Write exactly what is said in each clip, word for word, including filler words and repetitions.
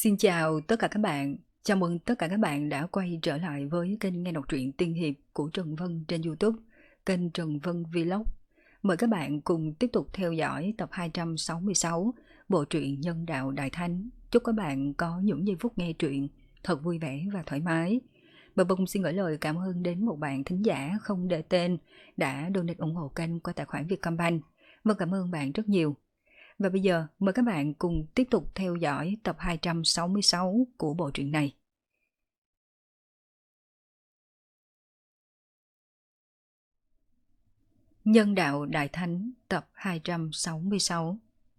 Xin chào tất cả các bạn. Chào mừng tất cả các bạn đã quay trở lại với kênh nghe đọc truyện tiên hiệp của Trần Vân trên YouTube, kênh Trần Vân Vlog. Mời các bạn cùng tiếp tục theo dõi tập hai trăm sáu mươi sáu bộ truyện Nhân đạo Đại Thánh. Chúc các bạn có những giây phút nghe truyện thật vui vẻ và thoải mái. Và Vân xin gửi lời cảm ơn đến một bạn thính giả không để tên đã donate ủng hộ kênh qua tài khoản Vietcombank. Vâng, cảm ơn bạn rất nhiều. Và bây giờ mời các bạn cùng tiếp tục theo dõi tập hai trăm sáu mươi sáu của bộ truyện này. Nhân đạo Đại Thánh tập hai trăm sáu mươi sáu.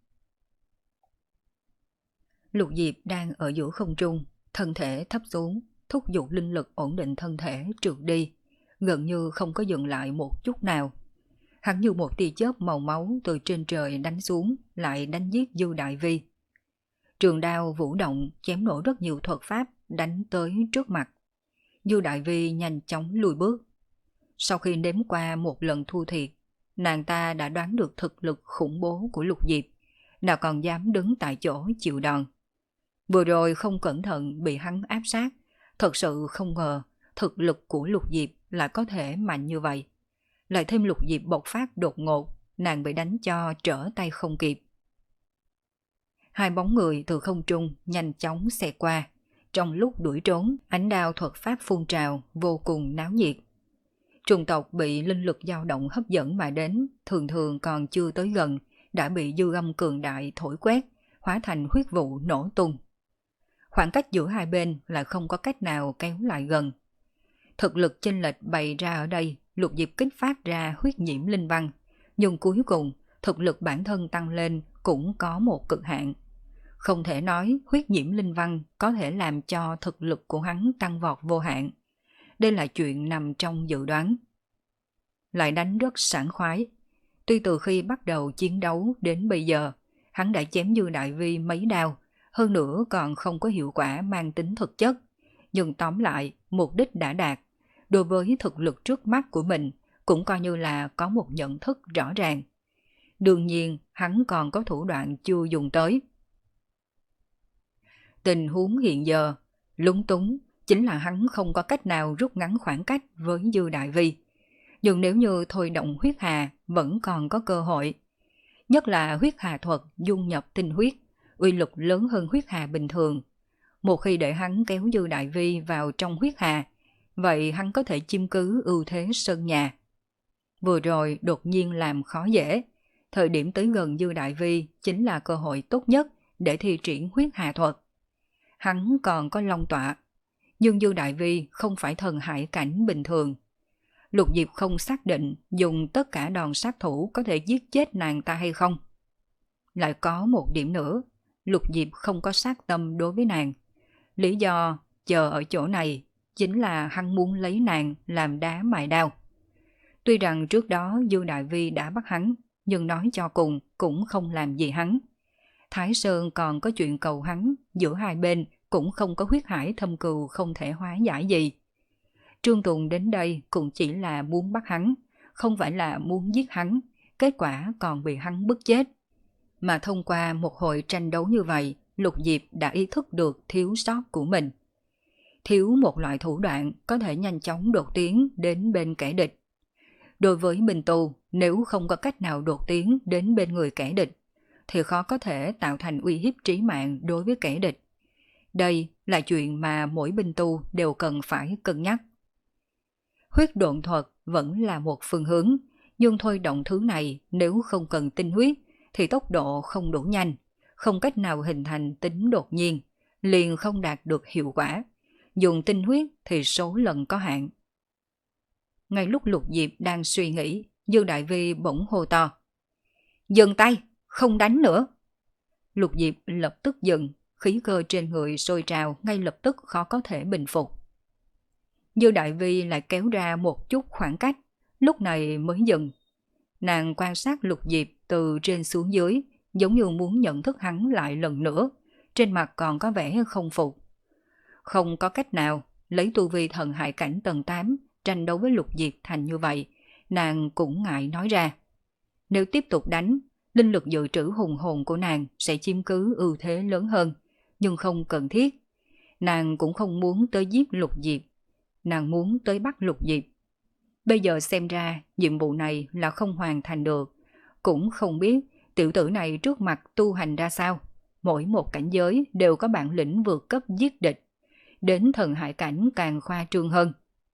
Lục Diệp đang ở giữa không trung, thân thể thấp xuống, thúc giục linh lực ổn định thân thể trượt đi, gần như không có dừng lại một chút nào. Hắn như một tia chớp màu máu từ trên trời đánh xuống, lại đánh giết Dư Đại Vi. Trường đao vũ động chém nổ rất nhiều thuật pháp đánh tới trước mặt. Dư Đại Vi nhanh chóng lùi bước. Sau khi nếm qua một lần thua thiệt, nàng ta đã đoán được thực lực khủng bố của Lục Diệp, nào còn dám đứng tại chỗ chịu đòn. Vừa rồi không cẩn thận bị hắn áp sát, thật sự không ngờ thực lực của Lục Diệp lại có thể mạnh như vậy. Lại thêm Lục Diệp bộc phát đột ngột, nàng bị đánh cho trở tay không kịp. Hai bóng người từ không trung nhanh chóng xẹt qua. Trong lúc đuổi trốn, ánh đao thuật pháp phun trào vô cùng náo nhiệt. Trùng tộc bị linh lực dao động hấp dẫn mà đến, thường thường còn chưa tới gần, đã bị dư âm cường đại thổi quét, hóa thành huyết vụ nổ tung. Khoảng cách giữa hai bên lại không có cách nào kéo lại gần. Thực lực chênh lệch bày ra ở đây, Lục Diệp kích phát ra huyết nhiễm linh văn, nhưng cuối cùng thực lực bản thân tăng lên cũng có một cực hạn. Không thể nói huyết nhiễm linh văn có thể làm cho thực lực của hắn tăng vọt vô hạn. Đây là chuyện nằm trong dự đoán. Lại đánh rất sảng khoái. Tuy từ khi bắt đầu chiến đấu đến bây giờ, hắn đã chém Dư Đại Vi mấy đao, hơn nữa còn không có hiệu quả mang tính thực chất. Nhưng tóm lại, mục đích đã đạt. Đối với thực lực trước mắt của mình, cũng coi như là có một nhận thức rõ ràng. Đương nhiên, hắn còn có thủ đoạn chưa dùng tới. Tình huống hiện giờ, lúng túng, chính là hắn không có cách nào rút ngắn khoảng cách với Dư Đại Vi. Nhưng nếu như thôi động huyết hà, vẫn còn có cơ hội. Nhất là huyết hà thuật dung nhập tinh huyết, uy lực lớn hơn huyết hà bình thường. Một khi để hắn kéo Dư Đại Vi vào trong huyết hà, vậy hắn có thể chiếm cứ ưu thế sân nhà. Vừa rồi đột nhiên làm khó dễ. Thời điểm tới gần Dư Đại Vi chính là cơ hội tốt nhất để thi triển huyết hà thuật. Hắn còn có long tọa, nhưng Dư Đại Vi không phải thần hải cảnh bình thường. Lục Diệp không xác định dùng tất cả đòn sát thủ có thể giết chết nàng ta hay không. Lại có một điểm nữa, Lục Diệp không có sát tâm đối với nàng. Lý do chờ ở chỗ này chính là hắn muốn lấy nàng làm đá mài đao. Tuy rằng trước đó Dư Đại Vi đã bắt hắn, nhưng nói cho cùng cũng không làm gì hắn. Thái Sơn còn có chuyện cầu hắn, giữa hai bên cũng không có huyết hải thâm cừu không thể hóa giải gì. Trương Tùng đến đây cũng chỉ là muốn bắt hắn, không phải là muốn giết hắn, kết quả còn bị hắn bức chết. Mà thông qua một hồi tranh đấu như vậy, Lục Diệp đã ý thức được thiếu sót của mình. Thiếu một loại thủ đoạn có thể nhanh chóng đột tiến đến bên kẻ địch. Đối với Bình Tu, nếu không có cách nào đột tiến đến bên người kẻ địch, thì khó có thể tạo thành uy hiếp trí mạng đối với kẻ địch. Đây là chuyện mà mỗi binh tu đều cần phải cân nhắc. Huyết độn thuật vẫn là một phương hướng, nhưng thôi động thứ này nếu không cần tinh huyết thì tốc độ không đủ nhanh, không cách nào hình thành tính đột nhiên, liền không đạt được hiệu quả. Dùng tinh huyết thì số lần có hạn. Ngay lúc Lục Diệp đang suy nghĩ, Dư Đại Vi bỗng hô to: "Dừng tay, không đánh nữa!" Lục Diệp lập tức dừng, khí cơ trên người sôi trào ngay lập tức khó có thể bình phục. Dư Đại Vi lại kéo ra một chút khoảng cách, lúc này mới dừng. Nàng quan sát Lục Diệp từ trên xuống dưới, giống như muốn nhận thức hắn lại lần nữa, trên mặt còn có vẻ không phục. Không có cách nào, lấy tu vi thần hải cảnh tầng tám, tranh đấu với Lục Diệp thành như vậy, nàng cũng ngại nói ra. Nếu tiếp tục đánh, linh lực dự trữ hùng hồn của nàng sẽ chiếm cứ ưu thế lớn hơn, nhưng không cần thiết. Nàng cũng không muốn tới giết Lục Diệp, nàng muốn tới bắt Lục Diệp. Bây giờ xem ra nhiệm vụ này là không hoàn thành được, cũng không biết tiểu tử này trước mặt tu hành ra sao. Mỗi một cảnh giới đều có bản lĩnh vượt cấp giết địch, đến thần hải cảnh càng khoa trương hơn.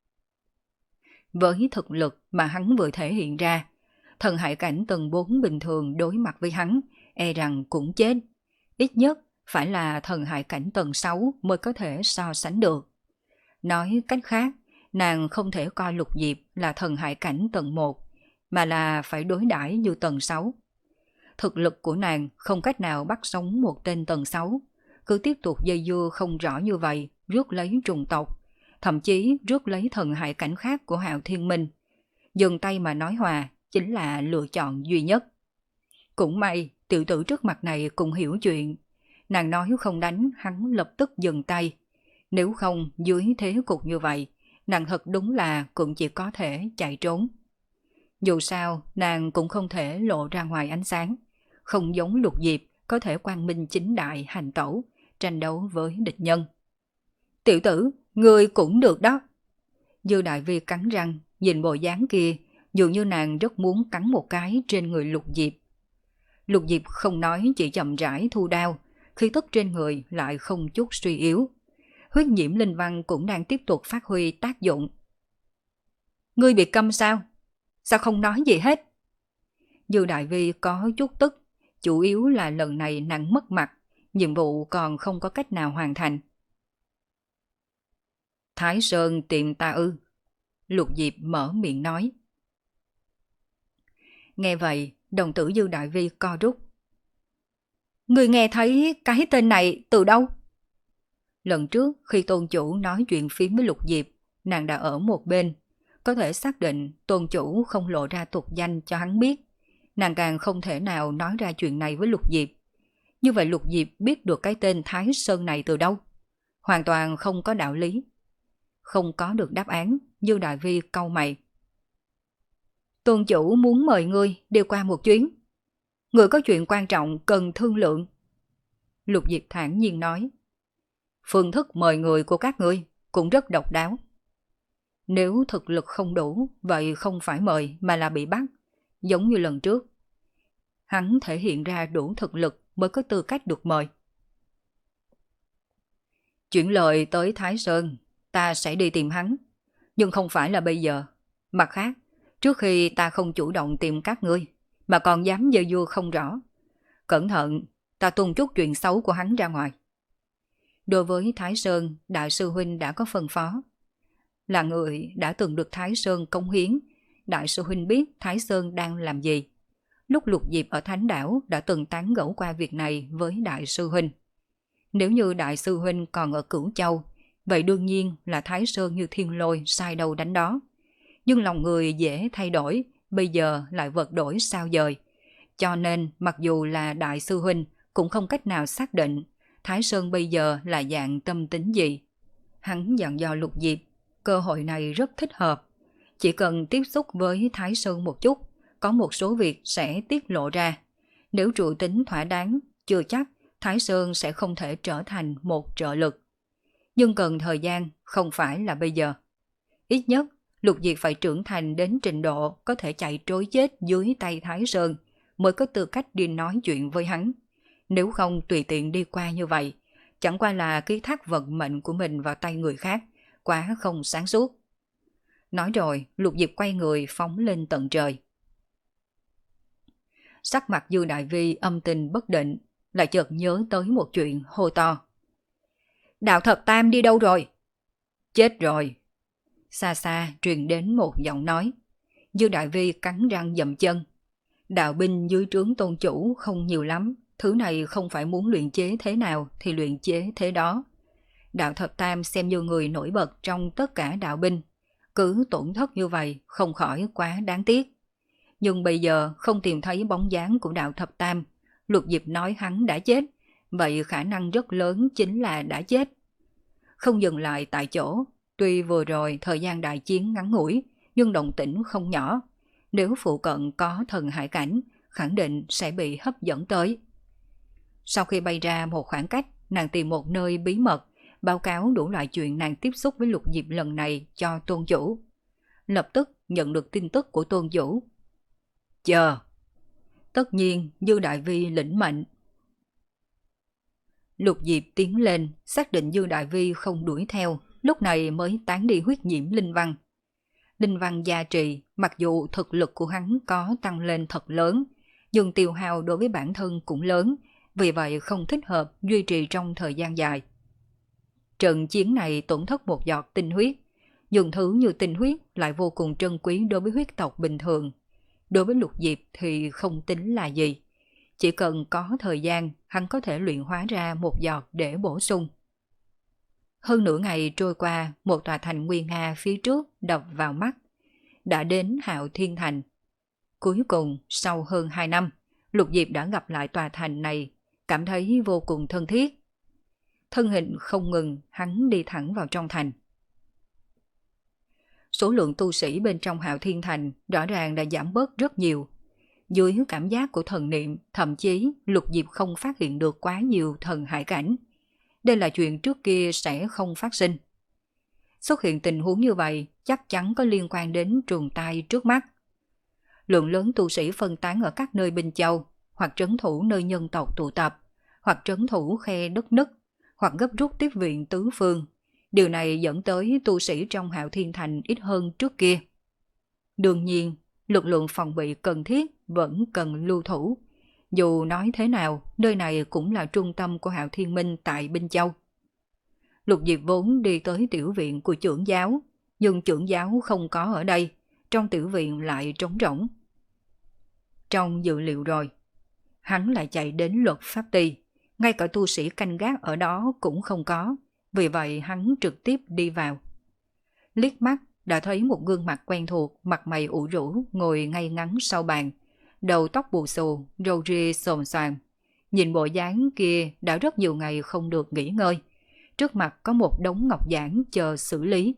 Với thực lực mà hắn vừa thể hiện ra, thần hải cảnh tầng bốn bình thường đối mặt với hắn, e rằng cũng chết. Ít nhất phải là thần hải cảnh tầng sáu mới có thể so sánh được. Nói cách khác, nàng không thể coi Lục Diệp là thần hải cảnh tầng một, mà là phải đối đãi như tầng sáu. Thực lực của nàng không cách nào bắt sống một tên tầng sáu, cứ tiếp tục dây dưa không rõ như vậy, rước lấy trùng tộc, thậm chí rước lấy thần hải cảnh khác của Hạo Thiên Minh. Dừng tay mà nói hòa chính là lựa chọn duy nhất. Cũng may, tiểu tử trước mặt này cũng hiểu chuyện. Nàng nói không đánh, hắn lập tức dừng tay. Nếu không, dưới thế cục như vậy, nàng thật đúng là cũng chỉ có thể chạy trốn. Dù sao, nàng cũng không thể lộ ra ngoài ánh sáng. Không giống Lục Diệp có thể quang minh chính đại hành tẩu, tranh đấu với địch nhân. Tiểu tử, ngươi cũng được đó. Dư Đại Vi cắn răng, nhìn bộ dáng kia, dường như nàng rất muốn cắn một cái trên người Lục Diệp. Lục Diệp không nói, chỉ chậm rãi thu đao, khí tức trên người lại không chút suy yếu. Huyết nhiễm linh văn cũng đang tiếp tục phát huy tác dụng. Ngươi bị câm sao? Sao không nói gì hết? Dư Đại Vi có chút tức, chủ yếu là lần này nàng mất mặt, nhiệm vụ còn không có cách nào hoàn thành. Thái Sơn tìm ta ư? Lục Diệp mở miệng nói. Nghe vậy, đồng tử Dư Đại Vi co rút. Người nghe thấy cái tên này từ đâu? Lần trước khi tôn chủ nói chuyện phím với Lục Diệp, nàng đã ở một bên. Có thể xác định tôn chủ không lộ ra tục danh cho hắn biết. Nàng càng không thể nào nói ra chuyện này với Lục Diệp. Như vậy Lục Diệp biết được cái tên Thái Sơn này từ đâu? Hoàn toàn không có đạo lý. Không có được đáp án, Dư Đại Vi cau mày. Tôn chủ muốn mời ngươi đi qua một chuyến. Ngươi có chuyện quan trọng cần thương lượng. Lục Diệp thản nhiên nói. Phương thức mời người của các ngươi cũng rất độc đáo. Nếu thực lực không đủ, vậy không phải mời mà là bị bắt, giống như lần trước. Hắn thể hiện ra đủ thực lực mới có tư cách được mời. Chuyển lời tới Thái Sơn, ta sẽ đi tìm hắn, nhưng không phải là bây giờ. Mặt khác, trước khi ta không chủ động tìm các ngươi, mà còn dám dơ dưa không rõ. Cẩn thận, ta tung chút chuyện xấu của hắn ra ngoài. Đối với Thái Sơn, Đại sư Huynh đã có phân phó. Là người đã từng được Thái Sơn cống hiến, Đại sư Huynh biết Thái Sơn đang làm gì. Lúc Lục Diệp ở Thánh Đảo đã từng tán gẫu qua việc này với Đại sư Huynh. Nếu như Đại sư Huynh còn ở Cửu Châu, vậy đương nhiên là Thái Sơn như thiên lôi sai đầu đánh đó. Nhưng lòng người dễ thay đổi, bây giờ lại vật đổi sao dời. Cho nên mặc dù là Đại sư Huynh cũng không cách nào xác định Thái Sơn bây giờ là dạng tâm tính gì. Hắn dặn dò Lục Diệp, cơ hội này rất thích hợp. Chỉ cần tiếp xúc với Thái Sơn một chút, có một số việc sẽ tiết lộ ra. Nếu trụ tính thỏa đáng, chưa chắc Thái Sơn sẽ không thể trở thành một trợ lực. Nhưng cần thời gian, không phải là bây giờ. Ít nhất, Lục Diệp phải trưởng thành đến trình độ có thể chạy trối chết dưới tay Thái Sơn mới có tư cách đi nói chuyện với hắn. Nếu không tùy tiện đi qua như vậy, chẳng qua là ký thác vận mệnh của mình vào tay người khác, quá không sáng suốt. Nói rồi, Lục Diệp quay người phóng lên tận trời. Sắc mặt Dư Đại Vi âm tình bất định, lại chợt nhớ tới một chuyện hô to. Đạo Thập Tam đi đâu rồi? Chết rồi. Xa xa truyền đến một giọng nói. Dư Đại Vi cắn răng dậm chân. Đạo binh dưới trướng tôn chủ không nhiều lắm, thứ này không phải muốn luyện chế thế nào thì luyện chế thế đó. Đạo Thập Tam xem như người nổi bật trong tất cả đạo binh, cứ tổn thất như vậy không khỏi quá đáng tiếc. Nhưng bây giờ không tìm thấy bóng dáng của Đạo Thập Tam, Lục Diệp nói hắn đã chết, vậy khả năng rất lớn chính là đã chết. Không dừng lại tại chỗ, tuy vừa rồi thời gian đại chiến ngắn ngủi, nhưng động tĩnh không nhỏ. Nếu phụ cận có thần hải cảnh, khẳng định sẽ bị hấp dẫn tới. Sau khi bay ra một khoảng cách, nàng tìm một nơi bí mật, báo cáo đủ loại chuyện nàng tiếp xúc với Lục Diệp lần này cho tôn chủ. Lập tức nhận được tin tức của tôn chủ. Chờ! Tất nhiên Dư Đại Vi lĩnh mệnh. Lục Diệp tiến lên, xác định Dư Đại Vi không đuổi theo, lúc này mới tán đi huyết nhiễm linh văn. Linh văn gia trì, mặc dù thực lực của hắn có tăng lên thật lớn, nhưng tiêu hao đối với bản thân cũng lớn, vì vậy không thích hợp duy trì trong thời gian dài. Trận chiến này tổn thất một giọt tinh huyết, dùng thứ như tinh huyết lại vô cùng trân quý đối với huyết tộc bình thường. Đối với Lục Diệp thì không tính là gì. Chỉ cần có thời gian, hắn có thể luyện hóa ra một giọt để bổ sung. Hơn nửa ngày trôi qua, một tòa thành nguy nga phía trước đập vào mắt. Đã đến Hạo Thiên Thành. Cuối cùng, sau hơn hai năm, Lục Diệp đã gặp lại tòa thành này, cảm thấy vô cùng thân thiết. Thân hình không ngừng, hắn đi thẳng vào trong thành. Số lượng tu sĩ bên trong Hạo Thiên Thành rõ ràng đã giảm bớt rất nhiều. Dưới cảm giác của thần niệm, thậm chí Lục Diệp không phát hiện được quá nhiều thần hải cảnh. Đây là chuyện trước kia sẽ không phát sinh. Xuất hiện tình huống như vậy chắc chắn có liên quan đến trùng tai trước mắt. Lượng lớn tu sĩ phân tán ở các nơi Binh Châu, hoặc trấn thủ nơi nhân tộc tụ tập, hoặc trấn thủ khe đất nứt, hoặc gấp rút tiếp viện tứ phương. Điều này dẫn tới tu sĩ trong Hạo Thiên Thành ít hơn trước kia. Đương nhiên, lực lượng phòng bị cần thiết vẫn cần lưu thủ. Dù nói thế nào, nơi này cũng là trung tâm của Hạo Thiên Minh tại Binh Châu. Lục Diệp vốn đi tới tiểu viện của trưởng giáo, nhưng trưởng giáo không có ở đây, trong tiểu viện lại trống rỗng. Trong dự liệu rồi, hắn lại chạy đến Luật Pháp Ty, ngay cả tu sĩ canh gác ở đó cũng không có, vì vậy hắn trực tiếp đi vào. Liếc mắt đã thấy một gương mặt quen thuộc, mặt mày ủ rũ, ngồi ngay ngắn sau bàn, đầu tóc bù xù, râu ria xồm xoàm. Nhìn bộ dáng kia đã rất nhiều ngày không được nghỉ ngơi. Trước mặt có một đống ngọc giản chờ xử lý.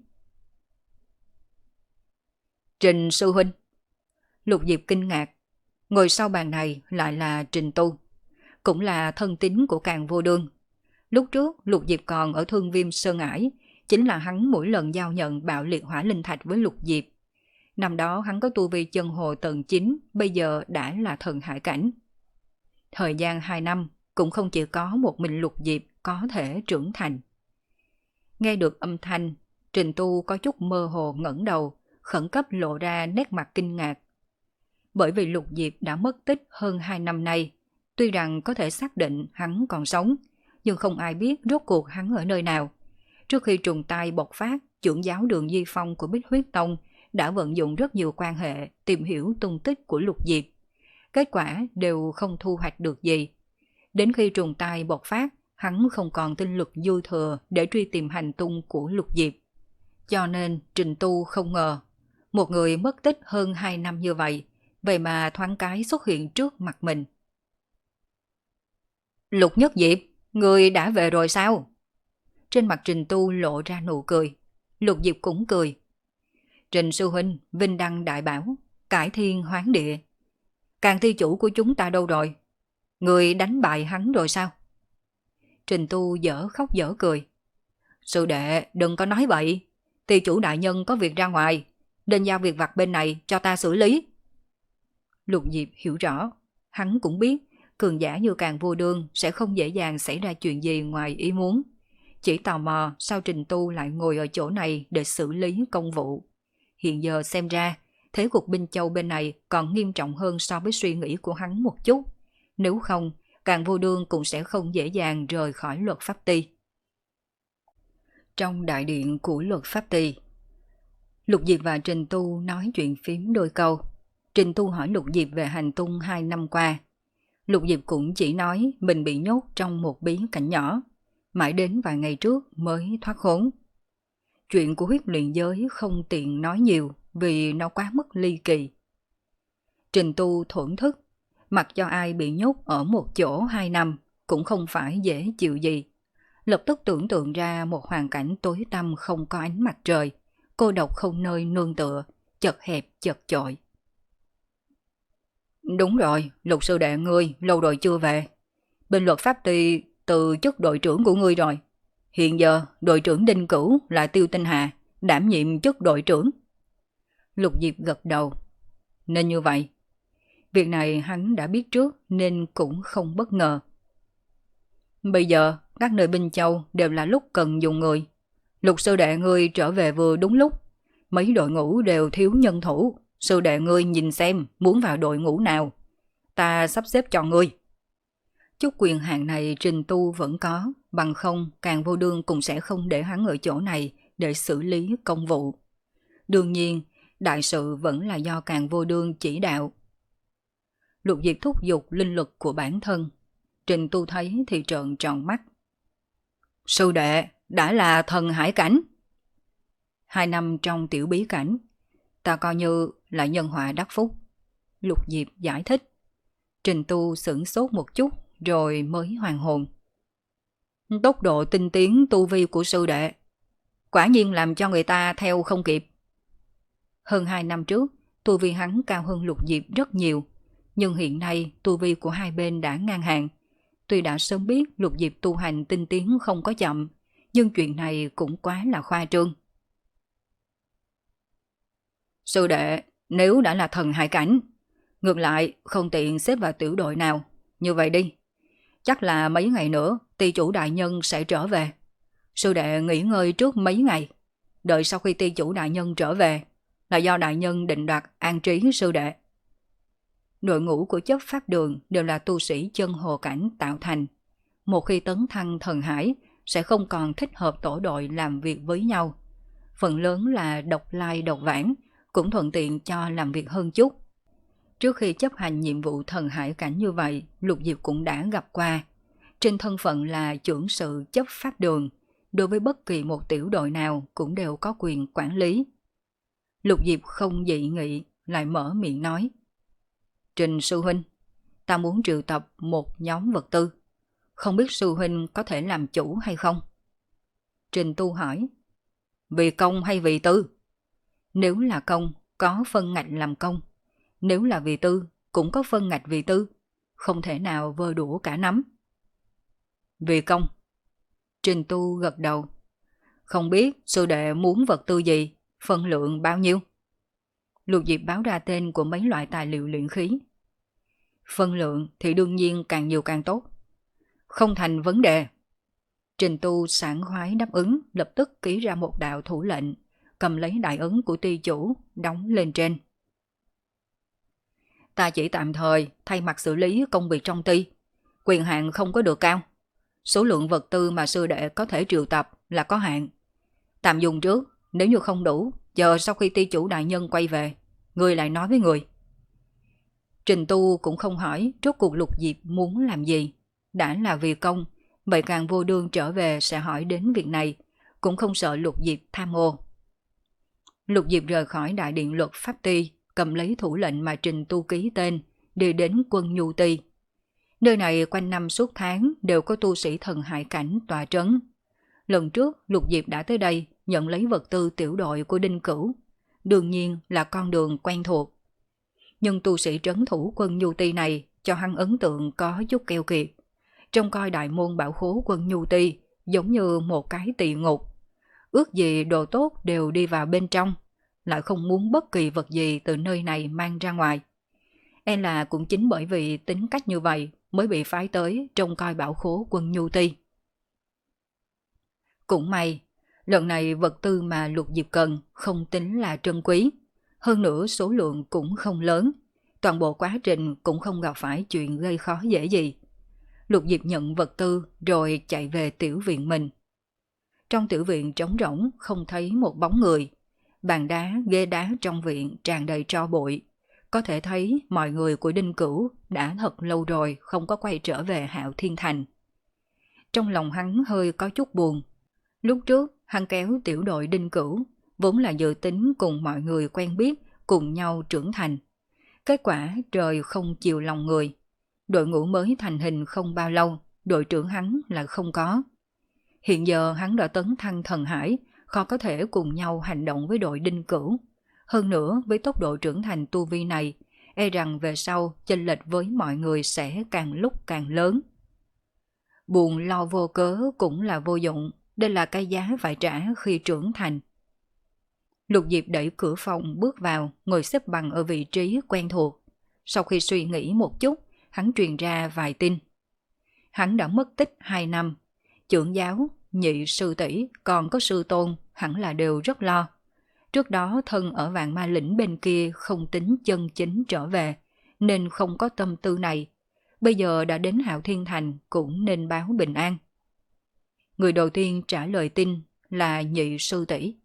Trình sư huynh. Lục Diệp kinh ngạc. Ngồi sau bàn này lại là Trình Tu, cũng là thân tín của Càn Vô Đương. Lúc trước Lục Diệp còn ở Thương Viêm Sơn Ải, chính là hắn mỗi lần giao nhận bạo liệt hỏa linh thạch với Lục Diệp. Năm đó hắn có tu vi chân hồ tầng chín, bây giờ đã là thần hải cảnh. Thời gian hai năm cũng không chỉ có một mình Lục Diệp có thể trưởng thành. Nghe được âm thanh, Trình Tu có chút mơ hồ ngẩng đầu, khẩn cấp lộ ra nét mặt kinh ngạc. Bởi vì Lục Diệp đã mất tích hơn hai năm nay, tuy rằng có thể xác định hắn còn sống, nhưng không ai biết rốt cuộc hắn ở nơi nào. Trước khi trùng tai bộc phát, trưởng giáo Đường Di Phong của Bích Huyết Tông đã vận dụng rất nhiều quan hệ tìm hiểu tung tích của Lục Diệp. Kết quả đều không thu hoạch được gì. Đến khi trùng tai bộc phát, hắn không còn tinh lực dư thừa để truy tìm hành tung của Lục Diệp. Cho nên Trình Tu không ngờ, một người mất tích hơn hai năm như vậy, vậy mà thoáng cái xuất hiện trước mặt mình. Lục Nhất Diệp, người đã về rồi sao? Trên mặt Trình Tu lộ ra nụ cười. Lục Diệp cũng cười. Trình sư huynh, vinh đăng đại bảo, cải thiên hoán địa. Càng thi chủ của chúng ta đâu rồi? Người đánh bại hắn rồi sao? Trình Tu dở khóc dở cười. Sư đệ, đừng có nói bậy. Ty chủ đại nhân có việc ra ngoài, nên giao việc vặt bên này cho ta xử lý. Lục Diệp hiểu rõ, hắn cũng biết cường giả như Càn Vô Đương sẽ không dễ dàng xảy ra chuyện gì ngoài ý muốn. Chỉ tò mò sao Trình Tu lại ngồi ở chỗ này để xử lý công vụ. Hiện giờ xem ra, thế cục Binh Châu bên này còn nghiêm trọng hơn so với suy nghĩ của hắn một chút. Nếu không, Càn Vô Đương cũng sẽ không dễ dàng rời khỏi Luật Pháp Ty. Trong đại điện của Luật Pháp Ty, Lục Diệp và Trình Tu nói chuyện phím đôi câu. Trình Tu hỏi Lục Diệp về hành tung hai năm qua. Lục Diệp cũng chỉ nói mình bị nhốt trong một bí cảnh nhỏ, mãi đến vài ngày trước mới thoát khốn. Chuyện của huyết luyện giới không tiện nói nhiều vì nó quá mức ly kỳ. Trình Tu thổn thức, mặc cho ai bị nhốt ở một chỗ hai năm cũng không phải dễ chịu gì. Lập tức tưởng tượng ra một hoàn cảnh tối tăm không có ánh mặt trời, cô độc không nơi nương tựa, chật hẹp chật chội. Đúng rồi, Lục sư đệ ngươi lâu rồi chưa về. Bên Luật Pháp Ty từ chức đội trưởng của ngươi rồi. Hiện giờ đội trưởng Đinh Cửu là Tiêu Tinh Hà, đảm nhiệm chức đội trưởng. Lục Diệp gật đầu. Nên như vậy. Việc này hắn đã biết trước nên cũng không bất ngờ. Bây giờ các nơi binh châu đều là lúc cần dùng người. Lục sư đệ ngươi trở về vừa đúng lúc. Mấy đội ngũ đều thiếu nhân thủ. Sư đệ ngươi nhìn xem muốn vào đội ngũ nào. Ta sắp xếp cho ngươi. Chút quyền hạn này Trình Tu vẫn có, bằng không Càng Vô Đương cũng sẽ không để hắn ở chỗ này để xử lý công vụ. Đương nhiên, đại sự vẫn là do Càng Vô Đương chỉ đạo. Lục Diệp thúc giục linh lực của bản thân. Trình Tu thấy thì trợn tròn mắt. Sư đệ, đã là thần hải cảnh. Hai năm trong tiểu bí cảnh, ta coi như là nhân họa đắc phúc. Lục Diệp giải thích. Trình Tu sửng sốt một chút rồi mới hoàn hồn. Tốc độ tinh tiến tu vi của sư đệ quả nhiên làm cho người ta theo không kịp. Hơn hai năm trước, tu vi hắn cao hơn Lục Diệp rất nhiều, nhưng hiện nay tu vi của hai bên đã ngang hàng. Tuy đã sớm biết Lục Diệp tu hành tinh tiến không có chậm, nhưng chuyện này cũng quá là khoa trương. Sư đệ, nếu đã là thần hải cảnh, ngược lại không tiện xếp vào tiểu đội nào. Như vậy đi, chắc là mấy ngày nữa ty chủ đại nhân sẽ trở về. Sư đệ nghỉ ngơi trước mấy ngày, đợi sau khi ty chủ đại nhân trở về là do đại nhân định đoạt an trí sư đệ. Đội ngũ của chấp pháp đường đều là tu sĩ chân hồ cảnh tạo thành. Một khi tấn thăng thần hải sẽ không còn thích hợp tổ đội làm việc với nhau. Phần lớn là độc lai độc vãng, cũng thuận tiện cho làm việc hơn chút. Trước khi chấp hành nhiệm vụ thần hải cảnh như vậy, Lục Diệp cũng đã gặp qua. Trên thân phận là trưởng sự chấp pháp đường, đối với bất kỳ một tiểu đội nào cũng đều có quyền quản lý. Lục Diệp không dị nghị, lại mở miệng nói. Trình sư huynh, ta muốn triệu tập một nhóm vật tư. Không biết sư huynh có thể làm chủ hay không? Trình Tu hỏi. Vì công hay vì tư? Nếu là công, có phân ngạch làm công. Nếu là vì tư, cũng có phân ngạch vì tư. Không thể nào vơ đũa cả nắm. Vì công. Trình Tu gật đầu. Không biết sư đệ muốn vật tư gì, phân lượng bao nhiêu? Lục Diệp báo ra tên của mấy loại tài liệu luyện khí. Phân lượng thì đương nhiên càng nhiều càng tốt. Không thành vấn đề. Trình Tu sảng khoái đáp ứng, lập tức ký ra một đạo thủ lệnh, cầm lấy đại ấn của ty chủ, đóng lên trên. Ta chỉ tạm thời thay mặt xử lý công việc trong ty, quyền hạn không có được cao. Số lượng vật tư mà sư đệ có thể triệu tập là có hạn. Tạm dùng trước, nếu như không đủ, chờ sau khi ty chủ đại nhân quay về, người lại nói với người. Trình Tu cũng không hỏi rốt cuộc Lục Diệp muốn làm gì. Đã là vì công, vậy Càng Vô Đương trở về sẽ hỏi đến việc này, cũng không sợ Lục Diệp tham ô. Lục Diệp rời khỏi đại điện luật pháp ty, cầm lấy thủ lệnh mà Trình Tu ký tên, đi đến quân nhu ty. Nơi này quanh năm suốt tháng đều có tu sĩ thần hải cảnh tọa trấn. Lần trước Lục Diệp đã tới đây nhận lấy vật tư tiểu đội của Đinh Cửu, đương nhiên là con đường quen thuộc. Nhưng tu sĩ trấn thủ quân nhu ty này cho hắn ấn tượng có chút keo kiệt. Trông coi đại môn bảo khố quân nhu ty giống như một cái tỳ ngục. Ước gì đồ tốt đều đi vào bên trong, lại không muốn bất kỳ vật gì từ nơi này mang ra ngoài. E là cũng chính bởi vì tính cách như vậy mới bị phái tới trông coi bảo khố quân nhu ty. Cũng may, lần này vật tư mà Lục Diệp cần không tính là trân quý, hơn nữa số lượng cũng không lớn, toàn bộ quá trình cũng không gặp phải chuyện gây khó dễ gì. Lục Diệp nhận vật tư rồi chạy về tiểu viện mình. Trong tiểu viện trống rỗng không thấy một bóng người, bàn đá, ghế đá trong viện tràn đầy tro bụi. Có thể thấy mọi người của Đinh Cửu đã thật lâu rồi không có quay trở về Hạo Thiên Thành. Trong lòng hắn hơi có chút buồn. Lúc trước hắn kéo tiểu đội Đinh Cửu vốn là dự tính cùng mọi người quen biết, cùng nhau trưởng thành. Kết quả trời không chiều lòng người. Đội ngũ mới thành hình không bao lâu, đội trưởng hắn là không có. Hiện giờ hắn đã tấn thăng thần hải, khó có thể cùng nhau hành động với đội Đinh Cửu. Hơn nữa với tốc độ trưởng thành tu vi này, e rằng về sau chênh lệch với mọi người sẽ càng lúc càng lớn. Buồn lo vô cớ cũng là vô dụng, đây là cái giá phải trả khi trưởng thành. Lục Diệp đẩy cửa phòng bước vào, ngồi xếp bằng ở vị trí quen thuộc. Sau khi suy nghĩ một chút, hắn truyền ra vài tin. Hắn đã mất tích hai năm. Trưởng giáo, nhị sư tỷ, còn có sư tôn, hẳn là đều rất lo. Trước đó thân ở Vạn Ma Lĩnh bên kia không tính chân chính trở về, nên không có tâm tư này. Bây giờ đã đến Hạo Thiên Thành cũng nên báo bình an. Người đầu tiên trả lời tin là nhị sư tỷ.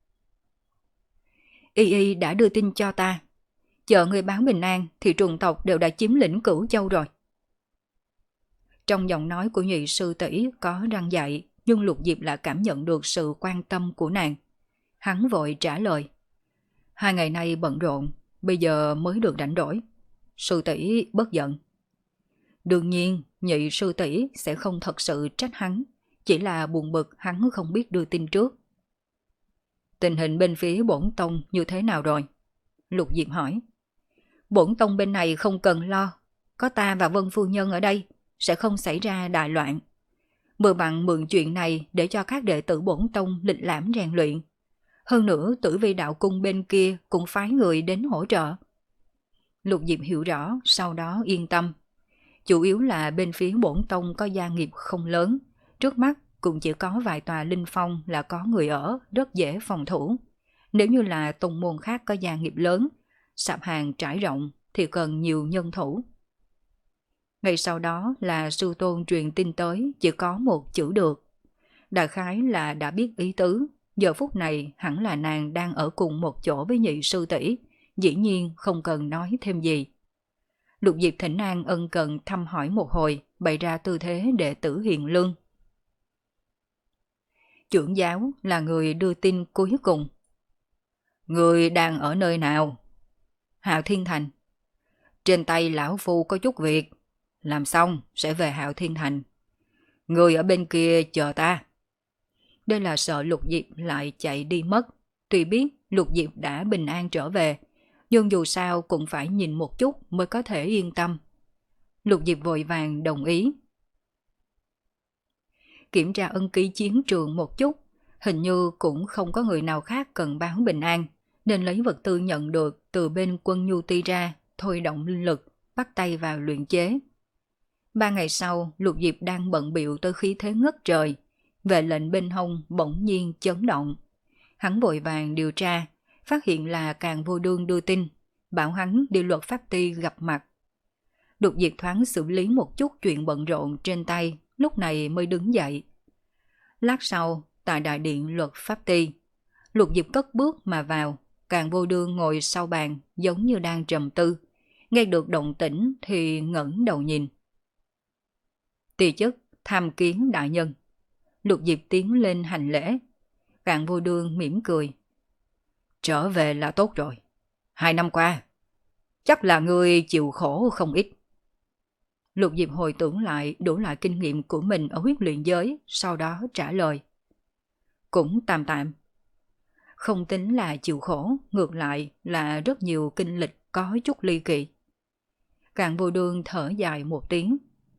Y Y đã đưa tin cho ta. Chờ người báo bình an thì trùng tộc đều đã chiếm lĩnh Cửu Châu rồi. Trong giọng nói của nhị sư tỷ có răng dạy, nhưng Lục Diệp lại cảm nhận được sự quan tâm của nàng. Hắn vội trả lời. Hai ngày nay bận rộn, bây giờ mới được rảnh rỗi. Sư tỷ bất giận. Đương nhiên, nhị sư tỷ sẽ không thật sự trách hắn, chỉ là buồn bực hắn không biết đưa tin trước. Tình hình bên phía bổn tông như thế nào rồi? Lục Diệp hỏi. Bổn tông bên này không cần lo, có ta và Vân phu nhân ở đây, sẽ không xảy ra đại loạn. Mượn bằng mượn chuyện này để cho các đệ tử bổn tông lịch lãm rèn luyện. Hơn nữa Tử Vi đạo cung bên kia cũng phái người đến hỗ trợ. Lục Diệp hiểu rõ, sau đó yên tâm. Chủ yếu là bên phía bổn tông có gia nghiệp không lớn, trước mắt cũng chỉ có vài tòa linh phong là có người ở, rất dễ phòng thủ. Nếu như là tông môn khác có gia nghiệp lớn, sạp hàng trải rộng thì cần nhiều nhân thủ. Ngày sau đó là sư tôn truyền tin tới chỉ có một chữ được. Đại khái là đã biết ý tứ, giờ phút này hẳn là nàng đang ở cùng một chỗ với nhị sư tỷ, dĩ nhiên không cần nói thêm gì. Lục Diệp thỉnh an ân cần thăm hỏi một hồi, bày ra tư thế đệ tử hiền lương. Trưởng giáo là người đưa tin cuối cùng. Người đang ở nơi nào? Hạo Thiên Thành. Trên tay lão phu có chút việc, làm xong sẽ về Hạo Thiên Thành. Người ở bên kia chờ ta. Đây là sợ Lục Diệp lại chạy đi mất. Tuy biết Lục Diệp đã bình an trở về, nhưng dù sao cũng phải nhìn một chút mới có thể yên tâm. Lục Diệp vội vàng đồng ý. Kiểm tra ân ký chiến trường một chút, hình như cũng không có người nào khác cần báo bình an, nên lấy vật tư nhận được từ bên quân Nhu Ti ra, thôi động linh lực, bắt tay vào luyện chế. Ba ngày sau, Lục Diệp đang bận bịu tới khí thế ngất trời, vệ lệnh bên hông bỗng nhiên chấn động. Hắn vội vàng điều tra, phát hiện là Càn Vô Đương đưa tin, bảo hắn đi Luật Pháp Ti gặp mặt. Lục Diệp thoáng xử lý một chút chuyện bận rộn trên tay, lúc này mới đứng dậy. Lát sau, tại đại điện Luật Pháp Ti, Lục Diệp cất bước mà vào, Càn Vô Đương ngồi sau bàn giống như đang trầm tư, nghe được động tĩnh thì ngẩng đầu nhìn. Tỳ chức tham kiến đại nhân. Lục Diệp tiến lên hành lễ. Càn Vô Đương mỉm cười. Trở về là tốt rồi. Hai năm qua, chắc là ngươi chịu khổ không ít. Lục Diệp hồi tưởng lại đủ loại kinh nghiệm của mình ở huyết luyện giới, sau đó trả lời. Cũng tạm tạm. Không tính là chịu khổ, ngược lại là rất nhiều kinh lịch có chút ly kỳ. Càn Vô Đương thở dài một tiếng.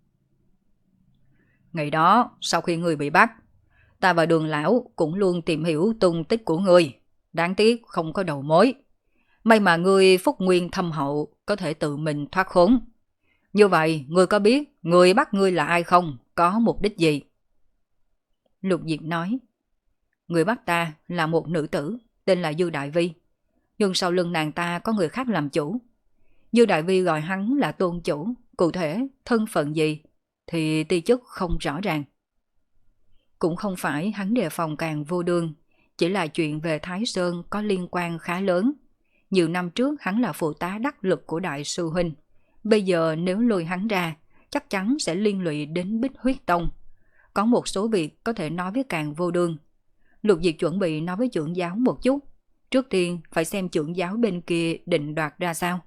Ngày đó, sau khi ngươi bị bắt, ta và Đường lão cũng luôn tìm hiểu tung tích của ngươi. Đáng tiếc không có đầu mối. May mà ngươi phúc nguyên thâm hậu, có thể tự mình thoát khốn. Như vậy, ngươi có biết người bắt ngươi là ai không? Có mục đích gì? Lục Diệp nói. Người bắt ta là một nữ tử, tên là Dư Đại Vi. Nhưng sau lưng nàng ta có người khác làm chủ. Dư Đại Vi gọi hắn là tôn chủ, cụ thể thân phận gì thì ti chức không rõ ràng. Cũng không phải hắn đề phòng Càn Vô Đương, chỉ là chuyện về Thái Sơn có liên quan khá lớn. Nhiều năm trước hắn là phụ tá đắc lực của đại sư huynh, bây giờ nếu lôi hắn ra, chắc chắn sẽ liên lụy đến Bích Huyết Tông. Có một số việc có thể nói với Càn Vô Đương. Lục Diệp chuẩn bị nói với trưởng giáo một chút, trước tiên phải xem trưởng giáo bên kia định đoạt ra sao.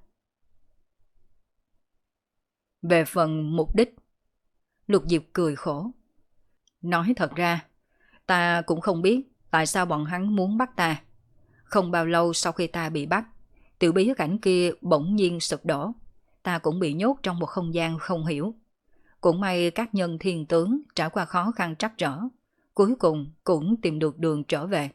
Về phần mục đích, Lục Diệp cười khổ. Nói thật ra, ta cũng không biết tại sao bọn hắn muốn bắt ta. Không bao lâu sau khi ta bị bắt, tiểu bí cảnh kia bỗng nhiên sụp đổ. Ta cũng bị nhốt trong một không gian không hiểu. Cũng may các nhân thiên tướng trải qua khó khăn trắc trở, cuối cùng cũng tìm được đường trở về.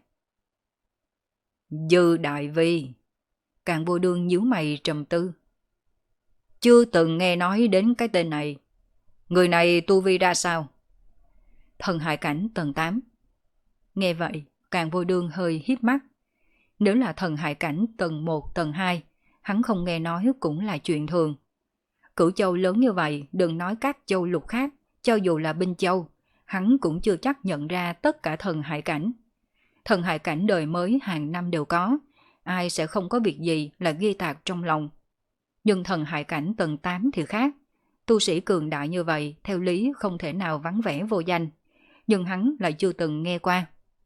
Dư Đại Vi, Càng Vô Đương nhíu mày trầm tư. Chưa từng nghe nói đến cái tên này. Người này tu vi ra sao? Thần hải cảnh tầng tám. Nghe vậy, Càng Vô Đương hơi híp mắt. Nếu là thần hải cảnh tầng một, tầng hai, hắn không nghe nói cũng là chuyện thường. Cửu châu lớn như vậy, đừng nói các châu lục khác, cho dù là Binh Châu, hắn cũng chưa chắc nhận ra tất cả thần hải cảnh. Thần hải cảnh đời mới hàng năm đều có, ai sẽ không có việc gì là ghi tạc trong lòng. Nhưng thần hải cảnh tầng tám thì khác, tu sĩ cường đại như vậy theo lý không thể nào vắng vẻ vô danh, nhưng hắn lại chưa từng nghe qua.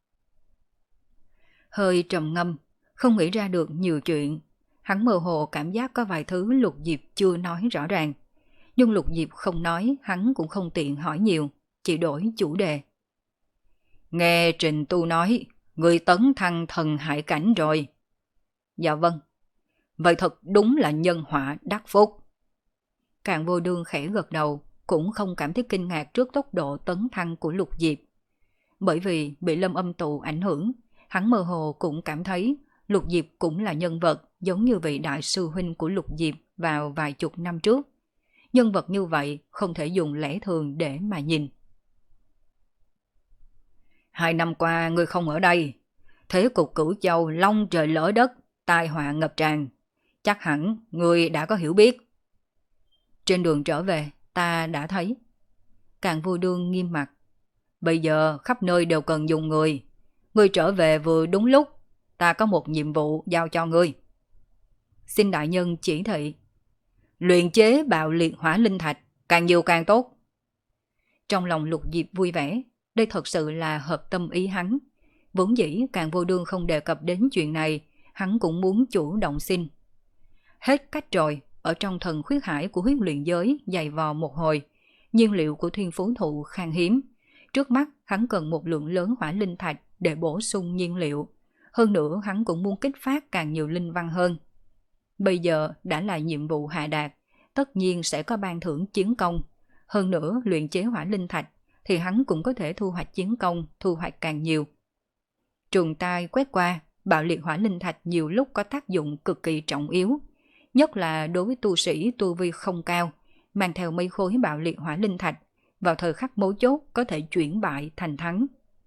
Hơi trầm ngâm, không nghĩ ra được nhiều chuyện, hắn mơ hồ cảm giác có vài thứ Lục Diệp chưa nói rõ ràng. Nhưng Lục Diệp không nói, hắn cũng không tiện hỏi nhiều, chỉ đổi chủ đề. Nghe Trình Tu nói, người tấn thăng thần hải cảnh rồi. Dạ vâng. Vậy thật đúng là nhân họa đắc phúc. Càng Vô Đương khẽ gật đầu, cũng không cảm thấy kinh ngạc trước tốc độ tấn thăng của Lục Diệp. Bởi vì bị Lâm Âm Tụ ảnh hưởng, hắn mơ hồ cũng cảm thấy Lục Diệp cũng là nhân vật giống như vị đại sư huynh của Lục Diệp vào vài chục năm trước. Nhân vật như vậy không thể dùng lẽ thường để mà nhìn. Hai năm qua ngươi không ở đây, thế cục Cửu Châu long trời lỡ đất, tai họa ngập tràn. Chắc hẳn ngươi đã có hiểu biết. Trên đường trở về, ta đã thấy. Càng Vô Đương nghiêm mặt. Bây giờ khắp nơi đều cần dùng người. Ngươi trở về vừa đúng lúc, ta có một nhiệm vụ giao cho ngươi. Xin đại nhân chỉ thị. Luyện chế bạo liệt hỏa linh thạch, càng nhiều càng tốt. Trong lòng Lục Diệp vui vẻ, đây thật sự là hợp tâm ý hắn. Vốn dĩ Càng Vô Đương không đề cập đến chuyện này, hắn cũng muốn chủ động xin. Hết cách rồi, ở trong thần khuyết hải của huyết luyện giới dày vò một hồi, nhiên liệu của thiên phú thụ khan hiếm. Trước mắt hắn cần một lượng lớn hỏa linh thạch để bổ sung nhiên liệu. Hơn nữa hắn cũng muốn kích phát càng nhiều linh văn hơn. Bây giờ đã là nhiệm vụ hạ đạt, tất nhiên sẽ có ban thưởng chiến công. Hơn nữa luyện chế hỏa linh thạch thì hắn cũng có thể thu hoạch chiến công, thu hoạch càng nhiều. Trùng tai quét qua, bạo liệt hỏa linh thạch nhiều lúc có tác dụng cực kỳ trọng yếu. Nhất là đối với tu sĩ tu vi không cao, mang theo mấy khối bạo liệt hỏa linh thạch, vào thời khắc mấu chốt có thể chuyển bại thành thắng.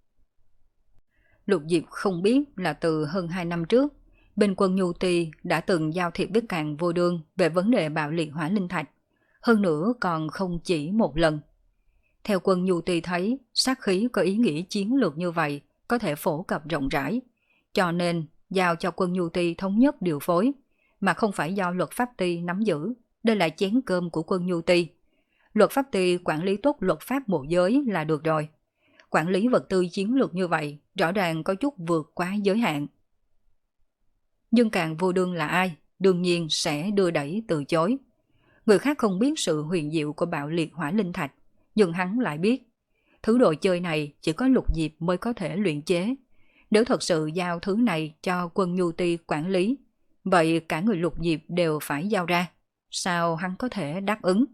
Lục Diệp không biết là từ hơn hai năm trước, bên quân Nhu Ti đã từng giao thiệp với Càng Vô Đương về vấn đề bạo liệt hỏa linh thạch, hơn nữa còn không chỉ một lần. Theo quân Nhu Ti thấy, sát khí có ý nghĩa chiến lược như vậy có thể phổ cập rộng rãi, cho nên giao cho quân Nhu Ti thống nhất điều phối, mà không phải do luật pháp ty nắm giữ. Đây là chén cơm của quân Nhu Ti. Luật pháp ty quản lý tốt luật pháp một giới là được rồi. Quản lý vật tư chiến lược như vậy rõ ràng có chút vượt quá giới hạn. Nhưng Càng Vô Đương là ai? Đương nhiên sẽ đưa đẩy từ chối. Người khác không biết sự huyền diệu của bạo liệt hỏa linh thạch, nhưng hắn lại biết. Thứ đồ chơi này chỉ có Lục Diệp mới có thể luyện chế. Nếu thật sự giao thứ này cho quân Nhu Ti quản lý, vậy cả người Lục Diệp đều phải giao ra. Sao hắn có thể đáp ứng?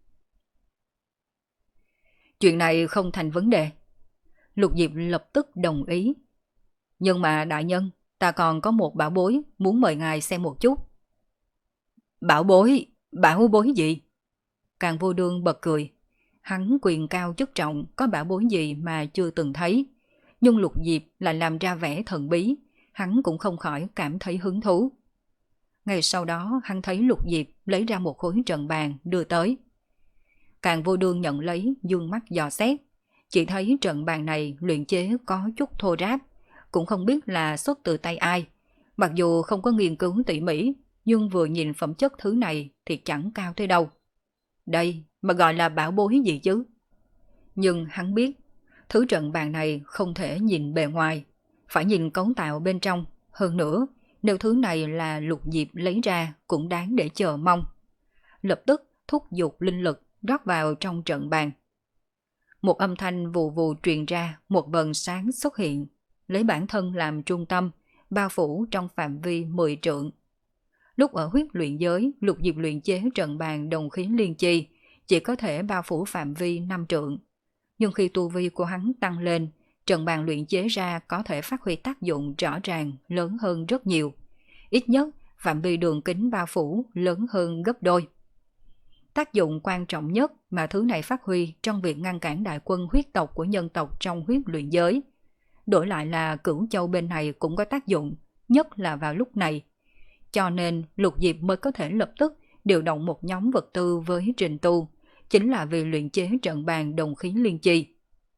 Chuyện này không thành vấn đề. Lục Diệp lập tức đồng ý. Nhưng mà đại nhân, ta còn có một bảo bối muốn mời ngài xem một chút. Bảo bối? Bảo bối gì? Càng Vô Đương bật cười. Hắn quyền cao chức trọng, có bảo bối gì mà chưa từng thấy. Nhưng Lục Diệp lại làm ra vẻ thần bí, hắn cũng không khỏi cảm thấy hứng thú. Ngày sau đó hắn thấy Lục Diệp lấy ra một khối trận bàn đưa tới. Càng Vô Đương nhận lấy, dương mắt dò xét. Chỉ thấy trận bàn này luyện chế có chút thô ráp, cũng không biết là xuất từ tay ai. Mặc dù không có nghiên cứu tỉ mỉ, nhưng vừa nhìn phẩm chất thứ này thì chẳng cao tới đâu. Đây mà gọi là bảo bối gì chứ? Nhưng hắn biết, thứ trận bàn này không thể nhìn bề ngoài, phải nhìn cấu tạo bên trong. Hơn nữa, nếu thứ này là Lục Diệp lấy ra cũng đáng để chờ mong. Lập tức thúc giục linh lực rót vào trong trận bàn. Một âm thanh vù vù truyền ra, một vần sáng xuất hiện, lấy bản thân làm trung tâm, bao phủ trong phạm vi mười trượng. Lúc ở huyết luyện giới, Lục Diệp luyện chế trận bàn đồng khí liên chi, chỉ có thể bao phủ phạm vi năm trượng. Nhưng khi tu vi của hắn tăng lên, trận bàn luyện chế ra có thể phát huy tác dụng rõ ràng lớn hơn rất nhiều. Ít nhất, phạm vi đường kính bao phủ lớn hơn gấp đôi. Tác dụng quan trọng nhất mà thứ này phát huy trong việc ngăn cản đại quân huyết tộc của nhân tộc trong huyết luyện giới. Đổi lại là Cửu Châu bên này cũng có tác dụng, nhất là vào lúc này. Cho nên Lục Diệp mới có thể lập tức điều động một nhóm vật tư với Trình Tu, chính là vì luyện chế trận bàn đồng khí liên chi.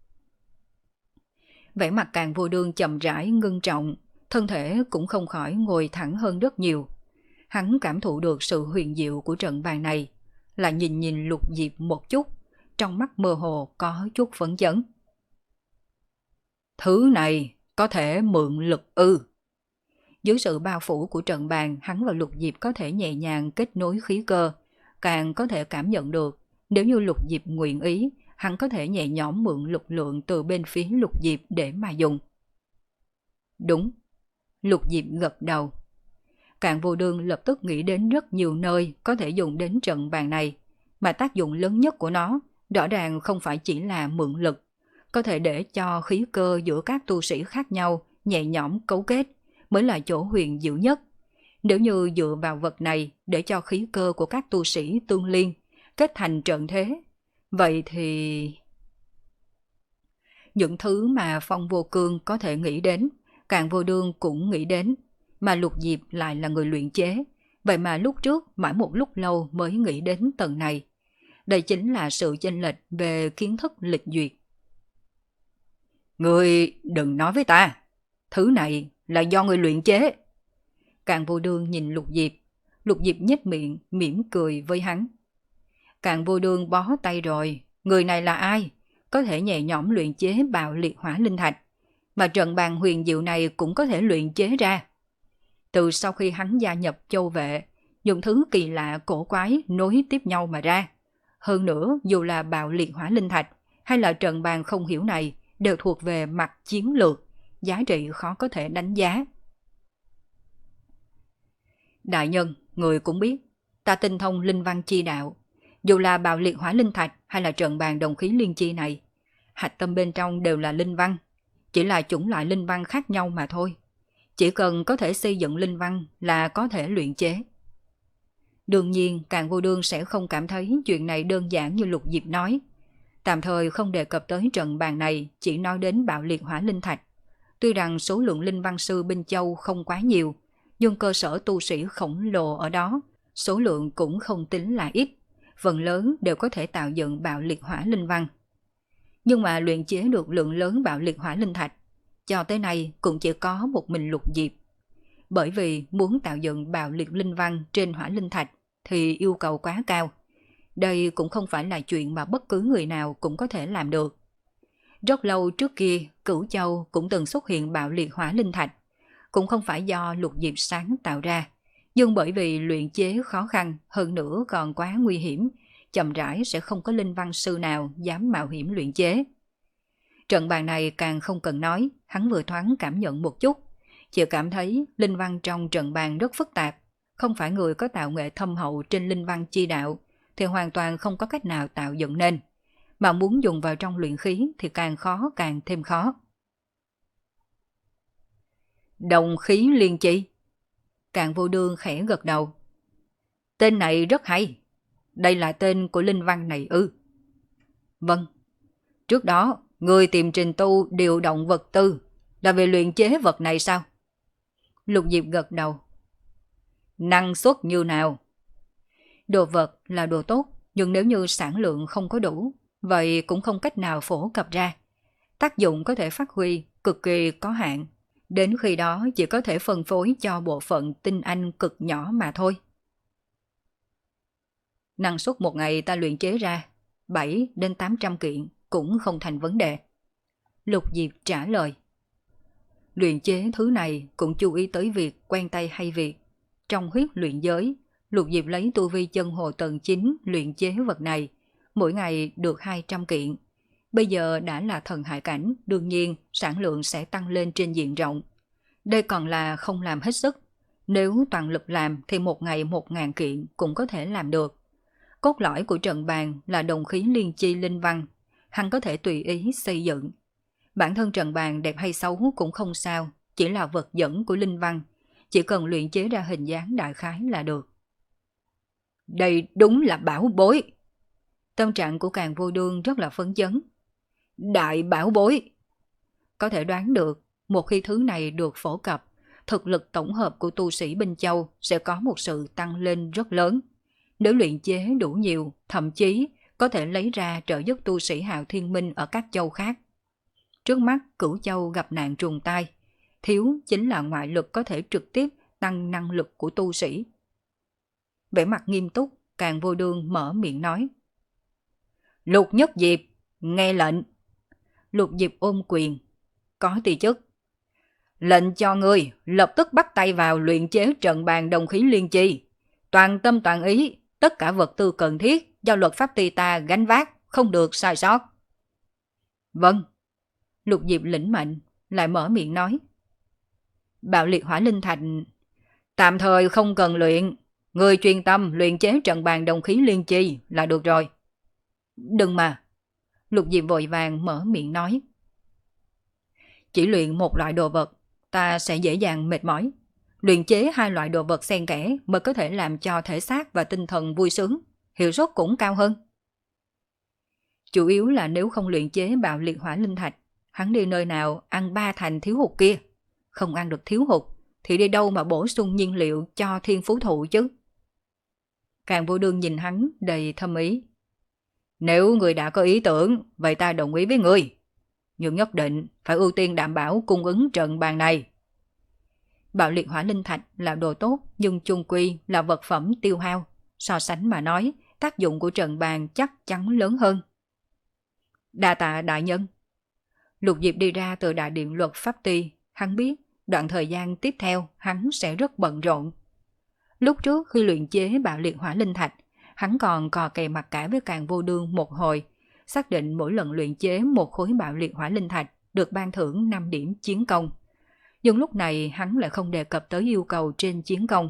Vẻ mặt Càng Vô Đương chậm rãi ngưng trọng, thân thể cũng không khỏi ngồi thẳng hơn rất nhiều. Hắn cảm thụ được sự huyền diệu của trận bàn này, lại nhìn nhìn Lục Diệp một chút, trong mắt mơ hồ có chút phấn chấn. Thứ này có thể mượn lực ư? Dưới sự bao phủ của trận bàn, hắn và Lục Diệp có thể nhẹ nhàng kết nối khí cơ, càng có thể cảm nhận được, nếu như Lục Diệp nguyện ý, hắn có thể nhẹ nhõm mượn lực lượng từ bên phía Lục Diệp để mà dùng. Đúng, Lục Diệp gật đầu. Càng Vô Đương lập tức nghĩ đến rất nhiều nơi có thể dùng đến trận bàn này, mà tác dụng lớn nhất của nó rõ ràng không phải chỉ là mượn lực, có thể để cho khí cơ giữa các tu sĩ khác nhau nhẹ nhõm cấu kết, mới là chỗ huyền diệu nhất. Nếu như dựa vào vật này để cho khí cơ của các tu sĩ tương liên, kết thành trận thế, vậy thì... Những thứ mà Phong Vô Cương có thể nghĩ đến, Càng Vô Đương cũng nghĩ đến, mà Lục Diệp lại là người luyện chế, vậy mà lúc trước mãi một lúc lâu mới nghĩ đến tầng này. Đây chính là sự chênh lệch về kiến thức lịch duyệt. Ngươi đừng nói với ta, thứ này là do người luyện chế. Càng Vô Đương nhìn Lục Diệp, Lục Diệp nhếch miệng mỉm cười với hắn. Càng Vô Đương bó tay rồi, người này là ai? Có thể nhẹ nhõm luyện chế bạo liệt hỏa linh thạch, mà trận bàn huyền diệu này cũng có thể luyện chế ra. Từ sau khi hắn gia nhập Châu Vệ, những thứ kỳ lạ cổ quái nối tiếp nhau mà ra. Hơn nữa, dù là bạo liệt hỏa linh thạch hay là trận bàn không hiểu này đều thuộc về mặt chiến lược, giá trị khó có thể đánh giá. Đại nhân, người cũng biết, ta tinh thông linh văn chi đạo. Dù là bạo liệt hỏa linh thạch hay là trận bàn đồng khí liên chi này, hạch tâm bên trong đều là linh văn, chỉ là chủng loại linh văn khác nhau mà thôi. Chỉ cần có thể xây dựng linh văn là có thể luyện chế. Đương nhiên, Càng Vô Đương sẽ không cảm thấy chuyện này đơn giản như Lục Diệp nói. Tạm thời không đề cập tới trận bàn này, chỉ nói đến bạo liệt hỏa linh thạch. Tuy rằng số lượng linh văn sư Binh Châu không quá nhiều, nhưng cơ sở tu sĩ khổng lồ ở đó, số lượng cũng không tính là ít, phần lớn đều có thể tạo dựng bạo liệt hỏa linh văn. Nhưng mà luyện chế được lượng lớn bạo liệt hỏa linh thạch, cho tới nay cũng chỉ có một mình Lục Diệp. Bởi vì muốn tạo dựng bạo liệt linh văn trên hỏa linh thạch thì yêu cầu quá cao. Đây cũng không phải là chuyện mà bất cứ người nào cũng có thể làm được. Rất lâu trước kia, Cửu Châu cũng từng xuất hiện bạo liệt hỏa linh thạch, cũng không phải do Lục Diệp sáng tạo ra, nhưng bởi vì luyện chế khó khăn, hơn nữa còn quá nguy hiểm, chậm rãi sẽ không có linh văn sư nào dám mạo hiểm luyện chế. Trận bàn này càng không cần nói, hắn vừa thoáng cảm nhận một chút, chỉ cảm thấy linh văn trong trận bàn rất phức tạp, không phải người có tạo nghệ thâm hậu trên linh văn chi đạo thì hoàn toàn không có cách nào tạo dựng nên, mà muốn dùng vào trong luyện khí thì càng khó càng thêm khó. Đồng khí liên chi. Càng Vô Đương khẽ gật đầu. Tên này rất hay. Đây là tên của linh văn này ư? Vâng. Trước đó, người tìm Trình Tu điều động vật tư là về luyện chế vật này sao? Lục Diệp gật đầu. Năng suất như nào? Đồ vật là đồ tốt, nhưng nếu như sản lượng không có đủ, vậy cũng không cách nào phổ cập ra. Tác dụng có thể phát huy cực kỳ có hạn, đến khi đó chỉ có thể phân phối cho bộ phận tinh anh cực nhỏ mà thôi. Năng suất một ngày ta luyện chế ra bảy đến tám trăm kiện cũng không thành vấn đề. Lục Diệp trả lời. Luyện chế thứ này cũng chú ý tới việc quen tay hay việc. Trong huyết luyện giới, Lục Diệp lấy tu vi chân hồ tầng chín luyện chế vật này, mỗi ngày được hai trăm kiện. Bây giờ đã là thần hải cảnh, đương nhiên sản lượng sẽ tăng lên trên diện rộng. Đây còn là không làm hết sức. Nếu toàn lực làm thì một ngày một ngàn kiện cũng có thể làm được. Cốt lõi của trận bàn là đồng khí liên chi linh văn, hắn có thể tùy ý xây dựng. Bản thân trận bàn đẹp hay xấu cũng không sao, chỉ là vật dẫn của linh văn, chỉ cần luyện chế ra hình dáng đại khái là được. Đây đúng là bảo bối. Tâm trạng của Càn Vô Đương rất là phấn chấn. Đại bảo bối. Có thể đoán được, một khi thứ này được phổ cập, thực lực tổng hợp của tu sĩ Binh Châu sẽ có một sự tăng lên rất lớn. Nếu luyện chế đủ nhiều, thậm chí có thể lấy ra trợ giúp tu sĩ Hạo Thiên Minh ở các châu khác. Trước mắt Cửu Châu gặp nạn trùng tai, thiếu chính là ngoại lực có thể trực tiếp tăng năng lực của tu sĩ. Vẻ mặt nghiêm túc, Càn Vô Đương mở miệng nói. Lục Nhất Diệp, nghe lệnh. Lục Diệp ôm quyền. Có ti chức. Lệnh cho ngươi lập tức bắt tay vào luyện chế trận bàn đồng khí liên chi. Toàn tâm toàn ý, tất cả vật tư cần thiết do luật pháp ty ta gánh vác, không được sai sót. Vâng. Lục Diệp lĩnh mệnh, lại mở miệng nói. Bạo liệt hỏa linh thạch tạm thời không cần luyện, người chuyên tâm luyện chế trận bàn đồng khí liên chi là được rồi. Đừng mà. Lục Diệp vội vàng mở miệng nói. Chỉ luyện một loại đồ vật, ta sẽ dễ dàng mệt mỏi. Luyện chế hai loại đồ vật xen kẽ mới có thể làm cho thể xác và tinh thần vui sướng, hiệu suất cũng cao hơn. Chủ yếu là nếu không luyện chế bạo liệt hỏa linh thạch, hắn đi nơi nào ăn ba thành thiếu hụt kia. Không ăn được thiếu hụt, thì đi đâu mà bổ sung nhiên liệu cho thiên phú thụ chứ. Càn Vô Đương nhìn hắn đầy thâm ý. Nếu người đã có ý tưởng, vậy ta đồng ý với người. Nhưng nhất định phải ưu tiên đảm bảo cung ứng trận bàn này. Bạo liệt hỏa linh thạch là đồ tốt, nhưng chung quy là vật phẩm tiêu hao. So sánh mà nói, tác dụng của trận bàn chắc chắn lớn hơn. Đa tạ đại nhân. Lục Diệp đi ra từ đại điện luật pháp ty, hắn biết đoạn thời gian tiếp theo hắn sẽ rất bận rộn. Lúc trước khi luyện chế bạo liệt hỏa linh thạch, hắn còn cò kè mặt cả với Càn Vô Đương một hồi, xác định mỗi lần luyện chế một khối bạo liệt hỏa linh thạch được ban thưởng năm điểm chiến công. Nhưng lúc này hắn lại không đề cập tới yêu cầu trên chiến công.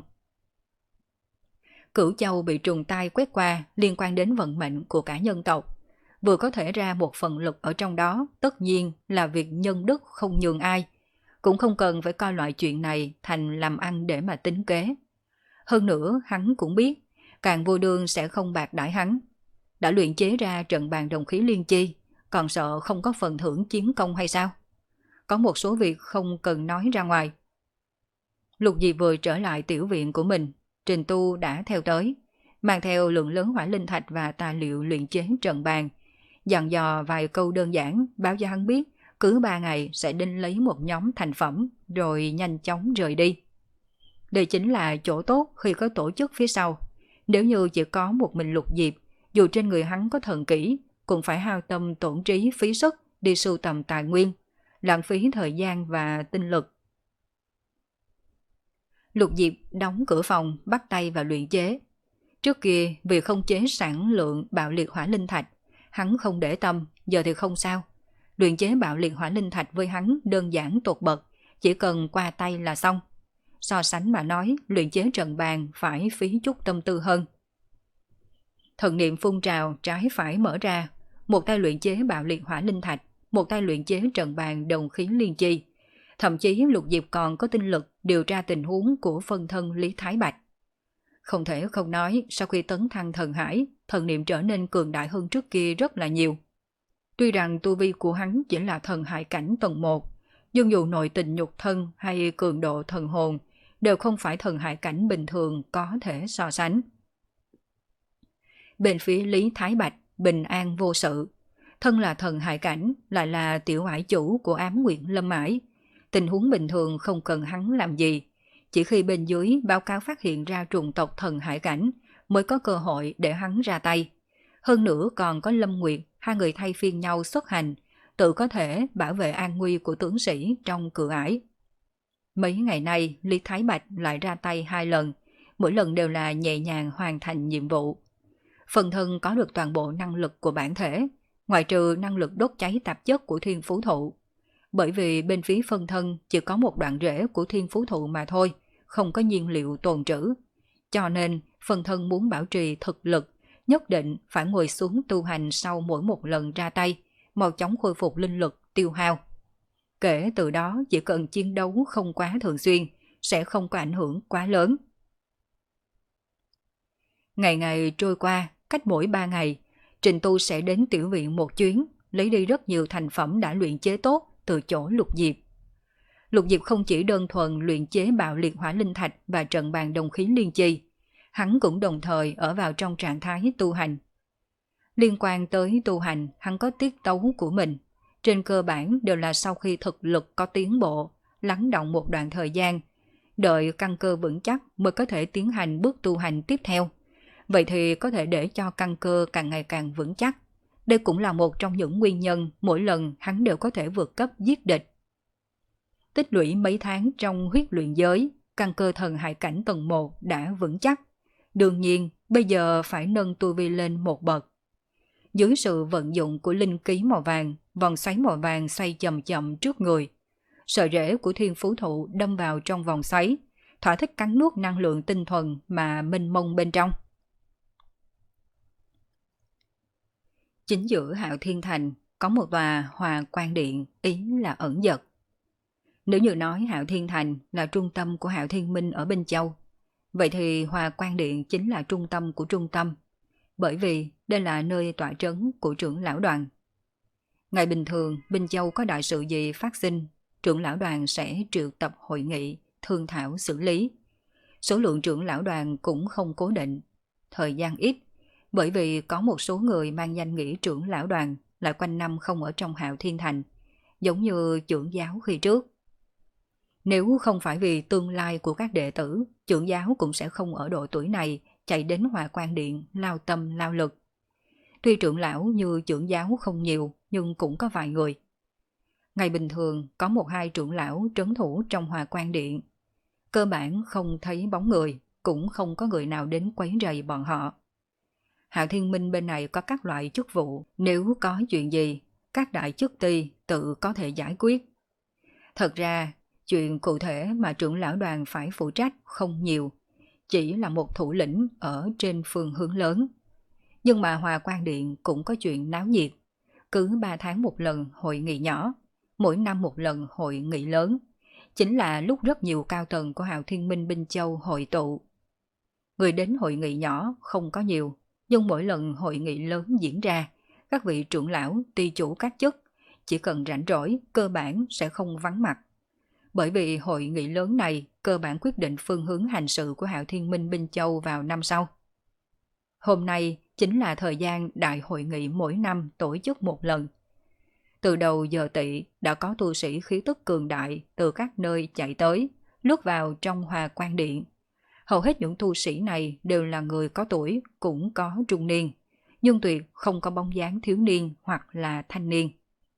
Cửu Châu bị trùng tai quét qua liên quan đến vận mệnh của cả nhân tộc. Vừa có thể ra một phần lực ở trong đó, tất nhiên là việc nhân đức không nhường ai. Cũng không cần phải coi loại chuyện này thành làm ăn để mà tính kế. Hơn nữa hắn cũng biết, Càn Vô Đương sẽ không bạc đãi hắn. Đã luyện chế ra trận bàn đồng khí liên chi, còn sợ không có phần thưởng chiến công hay sao? Có một số việc không cần nói ra ngoài. Lục Diệp vừa trở lại tiểu viện của mình, Trình Tu đã theo tới, mang theo lượng lớn hỏa linh thạch và tài liệu luyện chế trận bàn, dặn dò vài câu đơn giản, báo cho hắn biết cứ ba ngày sẽ đinh lấy một nhóm thành phẩm rồi nhanh chóng rời đi. Đây chính là chỗ tốt khi có tổ chức phía sau. Nếu như chỉ có một mình Lục Diệp, dù trên người hắn có thần kỹ, cũng phải hao tâm tổn trí phí sức đi sưu tầm tài nguyên, lãng phí thời gian và tinh lực. Lục Diệp đóng cửa phòng, bắt tay vào luyện chế. Trước kia vì không chế sản lượng bạo liệt hỏa linh thạch, hắn không để tâm, giờ thì không sao. Luyện chế bạo liệt hỏa linh thạch với hắn đơn giản tột bậc, chỉ cần qua tay là xong. So sánh mà nói, luyện chế trận bàn phải phí chút tâm tư hơn. Thần niệm phun trào, trái phải mở ra, một tay luyện chế bạo liệt hỏa linh thạch, một tay luyện chế trận bàn đồng khí liên chi. Thậm chí Lục Diệp còn có tinh lực điều tra tình huống của phân thân Lý Thái Bạch. Không thể không nói, sau khi tấn thăng thần hải, thần niệm trở nên cường đại hơn trước kia rất là nhiều. Tuy rằng tu vi của hắn chỉ là thần hải cảnh tầng một, nhưng dù nội tình nhục thân hay cường độ thần hồn đều không phải thần hải cảnh bình thường có thể so sánh. Bên phía Lý Thái Bạch bình an vô sự, thân là thần hải cảnh, lại là tiểu ải chủ của Ám Nguyệt Lâm Ải. Tình huống bình thường không cần hắn làm gì, chỉ khi bên dưới báo cáo phát hiện ra trùng tộc thần hải cảnh mới có cơ hội để hắn ra tay. Hơn nữa còn có Lâm Nguyệt, hai người thay phiên nhau xuất hành, tự có thể bảo vệ an nguy của tướng sĩ trong cửa ải. Mấy ngày nay Lý Thái Bạch lại ra tay hai lần, mỗi lần đều là nhẹ nhàng hoàn thành nhiệm vụ. Phần thân có được toàn bộ năng lực của bản thể, ngoại trừ năng lực đốt cháy tạp chất của thiên phú thụ. Bởi vì bên phía phân thân chỉ có một đoạn rễ của thiên phú thụ mà thôi, không có nhiên liệu tồn trữ. Cho nên phân thân muốn bảo trì thực lực, nhất định phải ngồi xuống tu hành sau mỗi một lần ra tay, mau chóng khôi phục linh lực tiêu hao. Kể từ đó chỉ cần chiến đấu không quá thường xuyên, sẽ không có ảnh hưởng quá lớn. Ngày ngày trôi qua, cách mỗi ba ngày, Trình Tu sẽ đến tiểu viện một chuyến, lấy đi rất nhiều thành phẩm đã luyện chế tốt từ chỗ Lục Diệp. Lục Diệp không chỉ đơn thuần luyện chế bạo liệt hỏa linh thạch và trận bàn đồng khí liên chi, hắn cũng đồng thời ở vào trong trạng thái tu hành. Liên quan tới tu hành, hắn có tiết tấu của mình. Trên cơ bản đều là sau khi thực lực có tiến bộ, lắng động một đoạn thời gian, đợi căn cơ vững chắc mới có thể tiến hành bước tu hành tiếp theo. Vậy thì có thể để cho căn cơ càng ngày càng vững chắc. Đây cũng là một trong những nguyên nhân mỗi lần hắn đều có thể vượt cấp giết địch. Tích lũy mấy tháng trong huyết luyện giới, căn cơ thần hải cảnh tầng một đã vững chắc. Đương nhiên, bây giờ phải nâng tu vi lên một bậc. Dưới sự vận dụng của linh ký màu vàng, vòng xoáy màu vàng xoay chậm chậm trước người. Sợi rễ của thiên phú thụ đâm vào trong vòng xoáy, thỏa thích cắn nuốt năng lượng tinh thuần mà mênh mông bên trong. Chính giữa Hạo Thiên Thành có một tòa Hòa Quan Điện, ý là ẩn dật. Nếu như nói Hạo Thiên Thành là trung tâm của Hạo Thiên Minh ở Binh Châu, vậy thì Hòa Quan Điện chính là trung tâm của trung tâm, bởi vì đây là nơi tọa trấn của trưởng lão đoàn. Ngày bình thường, Binh Châu có đại sự gì phát sinh, trưởng lão đoàn sẽ triệu tập hội nghị, thương thảo xử lý. Số lượng trưởng lão đoàn cũng không cố định, thời gian ít, bởi vì có một số người mang danh nghĩa trưởng lão đoàn lại quanh năm không ở trong Hạo Thiên Thành, giống như trưởng giáo khi trước. Nếu không phải vì tương lai của các đệ tử, trưởng giáo cũng sẽ không ở độ tuổi này chạy đến Hòa Quan Điện lao tâm lao lực. Tuy trưởng lão như trưởng giáo không nhiều, nhưng cũng có vài người. Ngày bình thường có một hai trưởng lão trấn thủ trong Hòa Quan Điện. Cơ bản không thấy bóng người, cũng không có người nào đến quấy rầy bọn họ. Hạo Thiên Minh bên này có các loại chức vụ, nếu có chuyện gì, các đại chức ty tự có thể giải quyết. Thật ra, chuyện cụ thể mà trưởng lão đoàn phải phụ trách không nhiều, chỉ là một thủ lĩnh ở trên phương hướng lớn. Nhưng mà Hòa Quan Điện cũng có chuyện náo nhiệt, cứ ba tháng một lần hội nghị nhỏ, mỗi năm một lần hội nghị lớn, chính là lúc rất nhiều cao tầng của Hạo Thiên Minh Binh Châu hội tụ. Người đến hội nghị nhỏ không có nhiều, nhưng mỗi lần hội nghị lớn diễn ra, các vị trưởng lão, ty chủ các chức, chỉ cần rảnh rỗi, cơ bản sẽ không vắng mặt. Bởi vì hội nghị lớn này cơ bản quyết định phương hướng hành sự của Hạo Thiên Minh Binh Châu vào năm sau. Hôm nay chính là thời gian đại hội nghị mỗi năm tổ chức một lần. Từ đầu giờ tỵ đã có tu sĩ khí tức cường đại từ các nơi chạy tới, lướt vào trong Hòa Quan Điện. Hầu hết những tu sĩ này đều là người có tuổi, cũng có trung niên, nhưng tuyệt không có bóng dáng thiếu niên hoặc là thanh niên.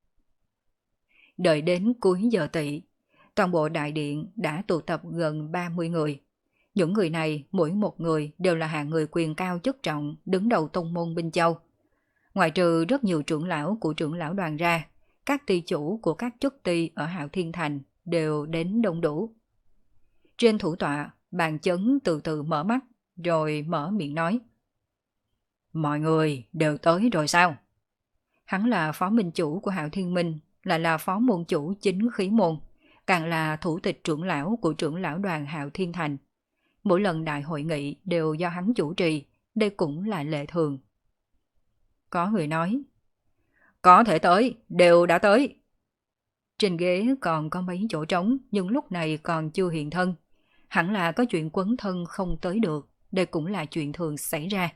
Đợi đến cuối giờ tỵ, toàn bộ đại điện đã tụ tập gần ba mươi người. Những người này, mỗi một người đều là hạng người quyền cao chức trọng đứng đầu tông môn Binh Châu. Ngoại trừ rất nhiều trưởng lão của trưởng lão đoàn ra, các ty chủ của các chức ty ở Hạo Thiên Thành đều đến đông đủ. Trên thủ tọa, Bàn Chấn từ từ mở mắt, rồi mở miệng nói. Mọi người đều tới rồi sao? Hắn là phó minh chủ của Hạo Thiên Minh, lại là phó môn chủ chính khí môn, càng là thủ tịch trưởng lão của trưởng lão đoàn Hạo Thiên Thành. Mỗi lần đại hội nghị đều do hắn chủ trì, đây cũng là lệ thường. Có người nói, có thể tới, đều đã tới. Trên ghế còn có mấy chỗ trống, nhưng lúc này còn chưa hiện thân. Hẳn là có chuyện quấn thân không tới được, đây cũng là chuyện thường xảy ra.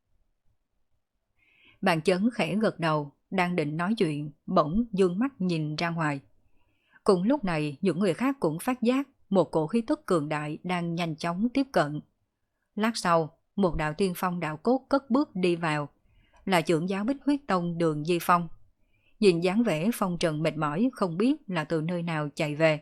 Bàn Chấn khẽ gật đầu, đang định nói chuyện, bỗng dương mắt nhìn ra ngoài. Cùng lúc này, những người khác cũng phát giác một cổ khí tức cường đại đang nhanh chóng tiếp cận. Lát sau, một đạo tiên phong đạo cốt cất bước đi vào, là trưởng giáo Bích Huyết Tông Đường Di Phong. Nhìn dáng vẻ phong trần mệt mỏi không biết là từ nơi nào chạy về.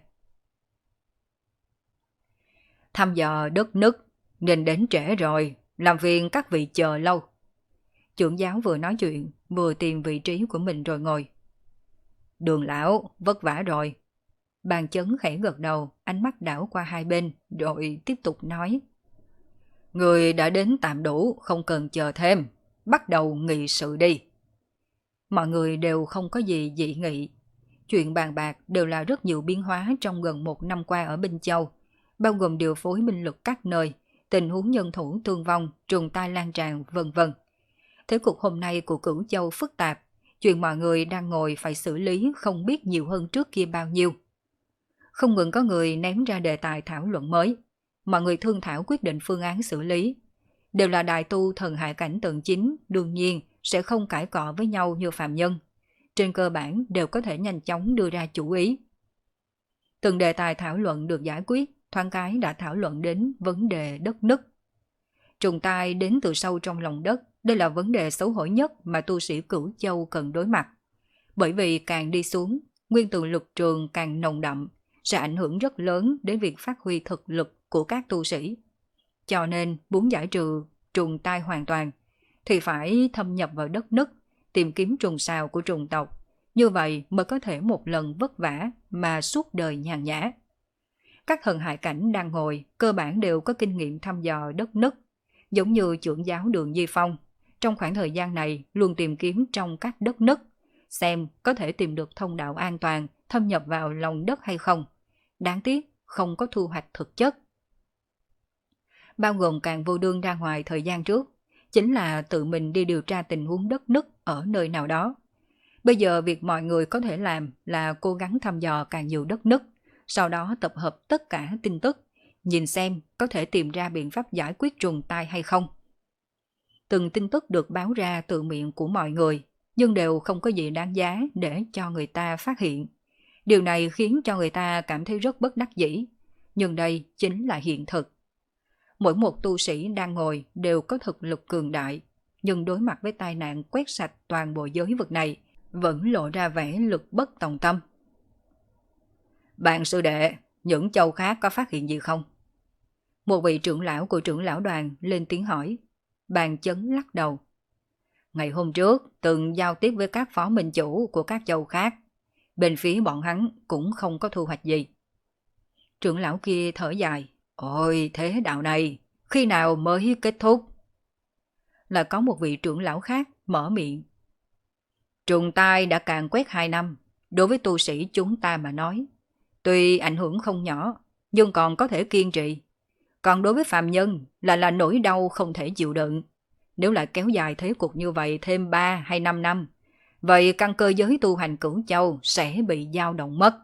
Thăm dò đất nứt, nên đến trễ rồi, làm phiền các vị chờ lâu. Trưởng giáo vừa nói chuyện, vừa tìm vị trí của mình rồi ngồi. Đường lão, vất vả rồi. Bàn Chấn khẽ gật đầu, ánh mắt đảo qua hai bên, rồi tiếp tục nói. Người đã đến tạm đủ, không cần chờ thêm. bắt đầu nghị sự đi. Mọi người đều không có gì dị nghị. Chuyện bàn bạc đều là rất nhiều biến hóa trong gần một năm qua ở Binh Châu, bao gồm điều phối binh lực các nơi, tình huống nhân thủ thương vong, trùng tai lan tràn, vân vân. Thế cục hôm nay của Cửu Châu phức tạp, chuyện mọi người đang ngồi phải xử lý không biết nhiều hơn trước kia bao nhiêu. Không ngừng có người ném ra đề tài thảo luận mới, mọi người thương thảo quyết định phương án xử lý. Đều là đại tu thần hải cảnh tầng chín, đương nhiên sẽ không cãi cọ với nhau như phàm nhân. Trên cơ bản đều có thể nhanh chóng đưa ra chủ ý. Từng đề tài thảo luận được giải quyết, thoáng cái đã thảo luận đến vấn đề đất nứt. Trùng tai đến từ sâu trong lòng đất, đây là vấn đề xấu hổ nhất mà tu sĩ Cửu Châu cần đối mặt. Bởi vì càng đi xuống, nguyên tử lực trường càng nồng đậm, sẽ ảnh hưởng rất lớn đến việc phát huy thực lực của các tu sĩ. Cho nên, muốn giải trừ trùng tai hoàn toàn, thì phải thâm nhập vào đất nứt, tìm kiếm trùng sào của trùng tộc. Như vậy mới có thể một lần vất vả mà suốt đời nhàn nhã. Các thần hải cảnh đang ngồi, cơ bản đều có kinh nghiệm thăm dò đất nứt, giống như trưởng giáo Đường Di Phong. Trong khoảng thời gian này luôn tìm kiếm trong các đất nứt, xem có thể tìm được thông đạo an toàn thâm nhập vào lòng đất hay không. Đáng tiếc không có thu hoạch thực chất. Bao gồm Càn Vô Đương ra ngoài thời gian trước, chính là tự mình đi điều tra tình huống đất nứt ở nơi nào đó. Bây giờ việc mọi người có thể làm là cố gắng thăm dò càng nhiều đất nứt, sau đó tập hợp tất cả tin tức, nhìn xem có thể tìm ra biện pháp giải quyết trùng tai hay không. Từng tin tức được báo ra từ miệng của mọi người, nhưng đều không có gì đáng giá để cho người ta phát hiện. Điều này khiến cho người ta cảm thấy rất bất đắc dĩ, nhưng đây chính là hiện thực. Mỗi một tu sĩ đang ngồi đều có thực lực cường đại, nhưng đối mặt với tai nạn quét sạch toàn bộ giới vực này, vẫn lộ ra vẻ lực bất tòng tâm. Bạn sư đệ, những châu khác có phát hiện gì không? Một vị trưởng lão của trưởng lão đoàn lên tiếng hỏi. Bàn Chấn lắc đầu. Ngày hôm trước từng giao tiếp với các phó minh chủ của các châu khác, bên phía bọn hắn cũng không có thu hoạch gì. Trưởng lão kia thở dài. Ôi thế đạo này, khi nào mới kết thúc? Là có một vị trưởng lão khác mở miệng. Trùng tai đã càn quét hai năm, đối với tu sĩ chúng ta mà nói, tuy ảnh hưởng không nhỏ, nhưng còn có thể kiên trì. Còn đối với phàm nhân là là nỗi đau không thể chịu đựng. Nếu lại kéo dài thế cục như vậy thêm ba hay năm năm, vậy căn cơ giới tu hành Cửu Châu sẽ bị dao động mất.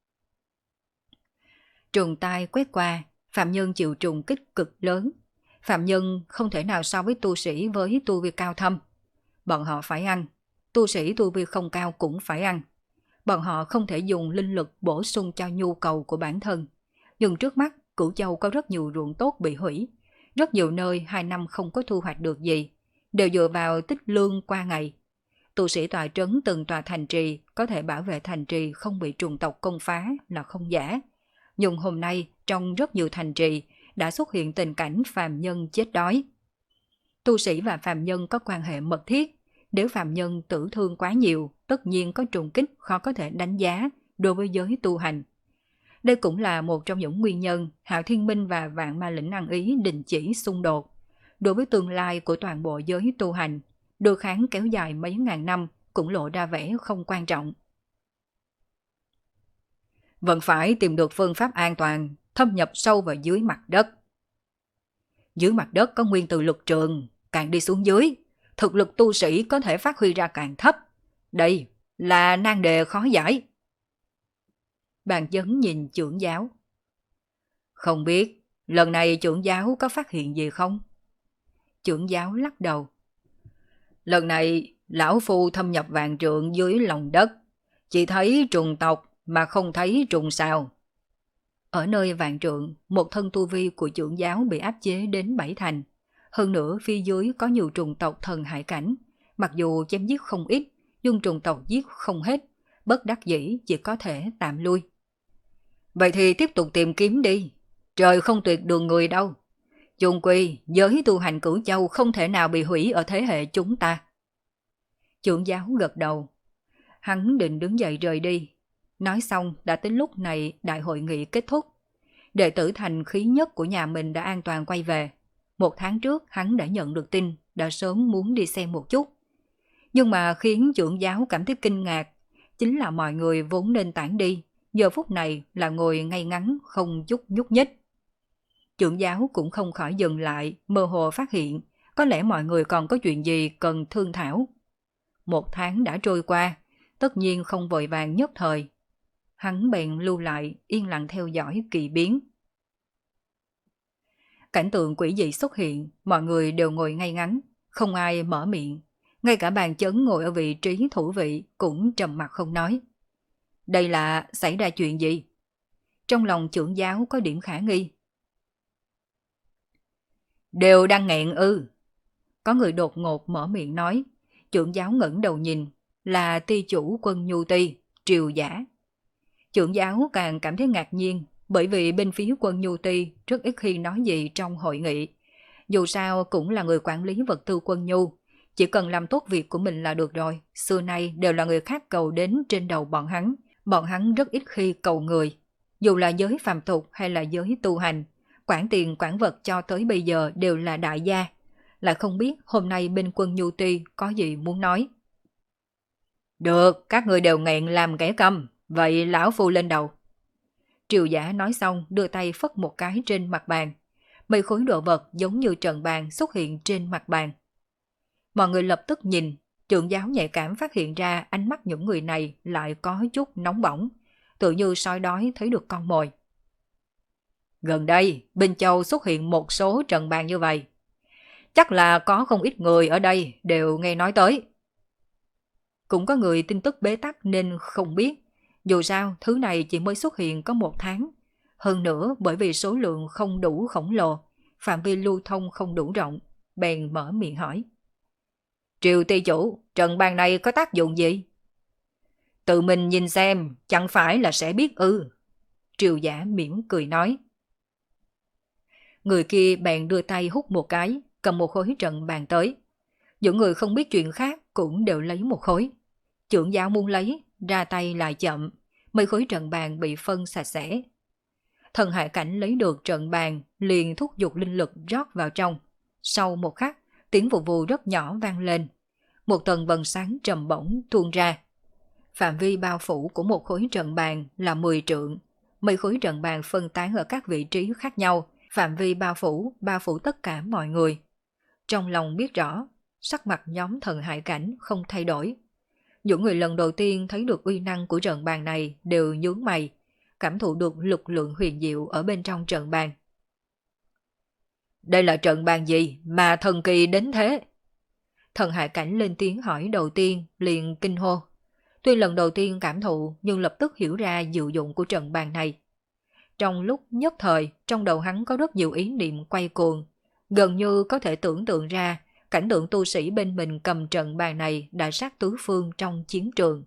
Trùng tai quét qua, phạm nhân chịu trùng kích cực lớn. Phạm nhân không thể nào so với tu sĩ với tu vi cao thâm. Bọn họ phải ăn, tu sĩ tu vi không cao cũng phải ăn. Bọn họ không thể dùng linh lực bổ sung cho nhu cầu của bản thân. Nhưng trước mắt, Cửu Châu có rất nhiều ruộng tốt bị hủy. Rất nhiều nơi hai năm không có thu hoạch được gì, đều dựa vào tích lương qua ngày. Tu sĩ tọa trấn từng tòa thành trì có thể bảo vệ thành trì không bị trùng tộc công phá là không giả. Nhưng hôm nay, trong rất nhiều thành trì, đã xuất hiện tình cảnh phàm nhân chết đói. Tu sĩ và phàm nhân có quan hệ mật thiết. Nếu phàm nhân tử thương quá nhiều, tất nhiên có trùng kích khó có thể đánh giá đối với giới tu hành. Đây cũng là một trong những nguyên nhân Hạo Thiên Minh và Vạn Ma Lĩnh ăn ý đình chỉ xung đột. Đối với tương lai của toàn bộ giới tu hành, đối kháng kéo dài mấy ngàn năm cũng lộ ra vẻ không quan trọng. Vẫn phải tìm được phương pháp an toàn, thâm nhập sâu vào dưới mặt đất. Dưới mặt đất có nguyên tử lực trường, càng đi xuống dưới, thực lực tu sĩ có thể phát huy ra càng thấp. Đây là nan đề khó giải. Bàn Chấn nhìn trưởng giáo. Không biết, lần này trưởng giáo có phát hiện gì không? Trưởng giáo lắc đầu. Lần này, lão phu thâm nhập vạn trượng dưới lòng đất, chỉ thấy trùng tộc mà không thấy trùng sao. Ở nơi vạn trượng, một thân tu vi của trưởng giáo bị áp chế đến bảy thành. Hơn nữa phía dưới có nhiều trùng tộc thần hải cảnh. Mặc dù chém giết không ít, nhưng trùng tộc giết không hết. Bất đắc dĩ chỉ có thể tạm lui. Vậy thì tiếp tục tìm kiếm đi. Trời không tuyệt đường người đâu. Chung quy, giới tu hành Cửu Châu không thể nào bị hủy ở thế hệ chúng ta. Trưởng giáo gật đầu. Hắn định đứng dậy rời đi. Nói xong đã tới lúc này đại hội nghị kết thúc. Đệ tử thành khí nhất của nhà mình đã an toàn quay về. Một tháng trước hắn đã nhận được tin, đã sớm muốn đi xem một chút. Nhưng mà khiến trưởng giáo cảm thấy kinh ngạc, chính là mọi người vốn nên tản đi, giờ phút này là ngồi ngay ngắn không chút nhúc nhích. Trưởng giáo cũng không khỏi dừng lại, mơ hồ phát hiện, có lẽ mọi người còn có chuyện gì cần thương thảo. Một tháng đã trôi qua, tất nhiên không vội vàng nhất thời. Hắn bèn lưu lại, yên lặng theo dõi kỳ biến. Cảnh tượng quỷ dị xuất hiện, mọi người đều ngồi ngay ngắn, không ai mở miệng. Ngay cả bàn chấn ngồi ở vị trí thủ vị cũng trầm mặc không nói. Đây là xảy ra chuyện gì? Trong lòng trưởng giáo có điểm khả nghi. Đều đang nghẹn ư. Có người đột ngột mở miệng nói. Trưởng giáo ngẩng đầu nhìn, là ty chủ quân Nhu Ti, Triều Giả. Trưởng giáo càng cảm thấy ngạc nhiên, bởi vì bên phía quân Nhu Ti rất ít khi nói gì trong hội nghị. Dù sao cũng là người quản lý vật tư quân Nhu, chỉ cần làm tốt việc của mình là được rồi. Xưa nay đều là người khác cầu đến trên đầu bọn hắn, bọn hắn rất ít khi cầu người. Dù là giới phàm tục hay là giới tu hành, quản tiền quản vật cho tới bây giờ đều là đại gia. Lại không biết hôm nay bên quân Nhu Ti có gì muốn nói. Được, các người đều nghẹn làm kẻ câm, vậy lão phu lên đầu. Triều Giả nói xong đưa tay phất một cái trên mặt bàn. Mấy khối đồ vật giống như trận bàn xuất hiện trên mặt bàn. Mọi người lập tức nhìn, trưởng giáo nhạy cảm phát hiện ra ánh mắt những người này lại có chút nóng bỏng, tự như sói đói thấy được con mồi. Gần đây, Bình Châu xuất hiện một số trận bàn như vậy. Chắc là có không ít người ở đây đều nghe nói tới. Cũng có người tin tức bế tắc nên không biết. Dù sao, thứ này chỉ mới xuất hiện có một tháng. Hơn nữa bởi vì số lượng không đủ khổng lồ, phạm vi lưu thông không đủ rộng, bèn mở miệng hỏi. Triều ty chủ, trận bàn này có tác dụng gì? Tự mình nhìn xem, chẳng phải là sẽ biết ư. Triều Giả mỉm cười nói. Người kia bèn đưa tay hút một cái, cầm một khối trận bàn tới. Những người không biết chuyện khác cũng đều lấy một khối. Trưởng giáo muốn lấy, ra tay lại chậm, mấy khối trận bàn bị phân sạch sẽ. Thần Hải Cảnh lấy được trận bàn, liền thúc giục linh lực rót vào trong. Sau một khắc, tiếng vù vù rất nhỏ vang lên. Một tầng vầng sáng trầm bổng tuôn ra. Phạm vi bao phủ của một khối trận bàn là mười trượng. Mấy khối trận bàn phân tán ở các vị trí khác nhau, phạm vi bao phủ, bao phủ tất cả mọi người. Trong lòng biết rõ, sắc mặt nhóm Thần Hải Cảnh không thay đổi. Những người lần đầu tiên thấy được uy năng của trận bàn này đều nhướng mày, cảm thụ được lực lượng huyền diệu ở bên trong trận bàn. Đây là trận bàn gì mà thần kỳ đến thế? Thần Hải Cảnh lên tiếng hỏi đầu tiên liền kinh hô. Tuy lần đầu tiên cảm thụ nhưng lập tức hiểu ra diệu dụng của trận bàn này. Trong lúc nhất thời, trong đầu hắn có rất nhiều ý niệm quay cuồng, gần như có thể tưởng tượng ra cảnh tượng tu sĩ bên mình cầm trận bàn này đã sát tứ phương trong chiến trường.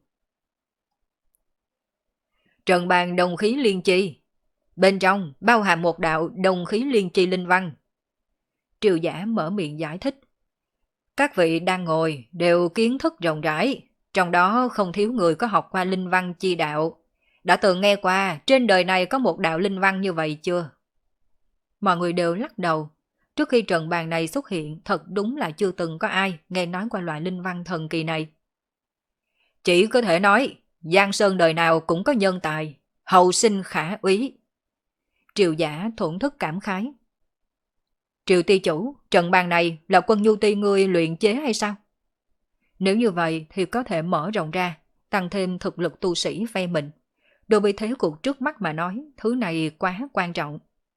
Trận bàn đồng khí liên chi. Bên trong bao hàm một đạo đồng khí liên chi linh văn. Triều Giả mở miệng giải thích. Các vị đang ngồi đều kiến thức rộng rãi, trong đó không thiếu người có học qua linh văn chi đạo. Đã từng nghe qua trên đời này có một đạo linh văn như vậy chưa? Mọi người đều lắc đầu. Trước khi trận bàn này xuất hiện, thật đúng là chưa từng có ai nghe nói qua loại linh văn thần kỳ này. Chỉ có thể nói, Giang Sơn đời nào cũng có nhân tài, hậu sinh khả úy. Triều Giả thổn thức cảm khái. Triều ty chủ, trận bàn này là quân Nhu Ti ngươi luyện chế hay sao? Nếu như vậy thì có thể mở rộng ra, tăng thêm thực lực tu sĩ phe mình. Đối với thế cục trước mắt mà nói, thứ này quá quan trọng.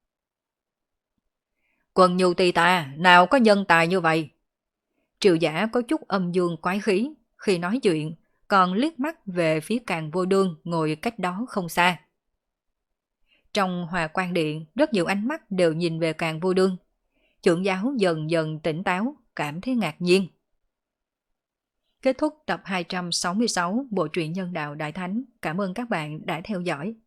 Quân Nhu Ti ta, nào có nhân tài như vậy? Triều Giả có chút âm dương quái khí, khi nói chuyện, còn liếc mắt về phía Càn Vô Đương ngồi cách đó không xa. Trong Hòa Quan Điện, rất nhiều ánh mắt đều nhìn về Càn Vô Đương. Trưởng giáo dần dần tỉnh táo, cảm thấy ngạc nhiên. Kết thúc tập hai trăm sáu mươi sáu Bộ truyện Nhân Đạo Đại Thánh. Cảm ơn các bạn đã theo dõi.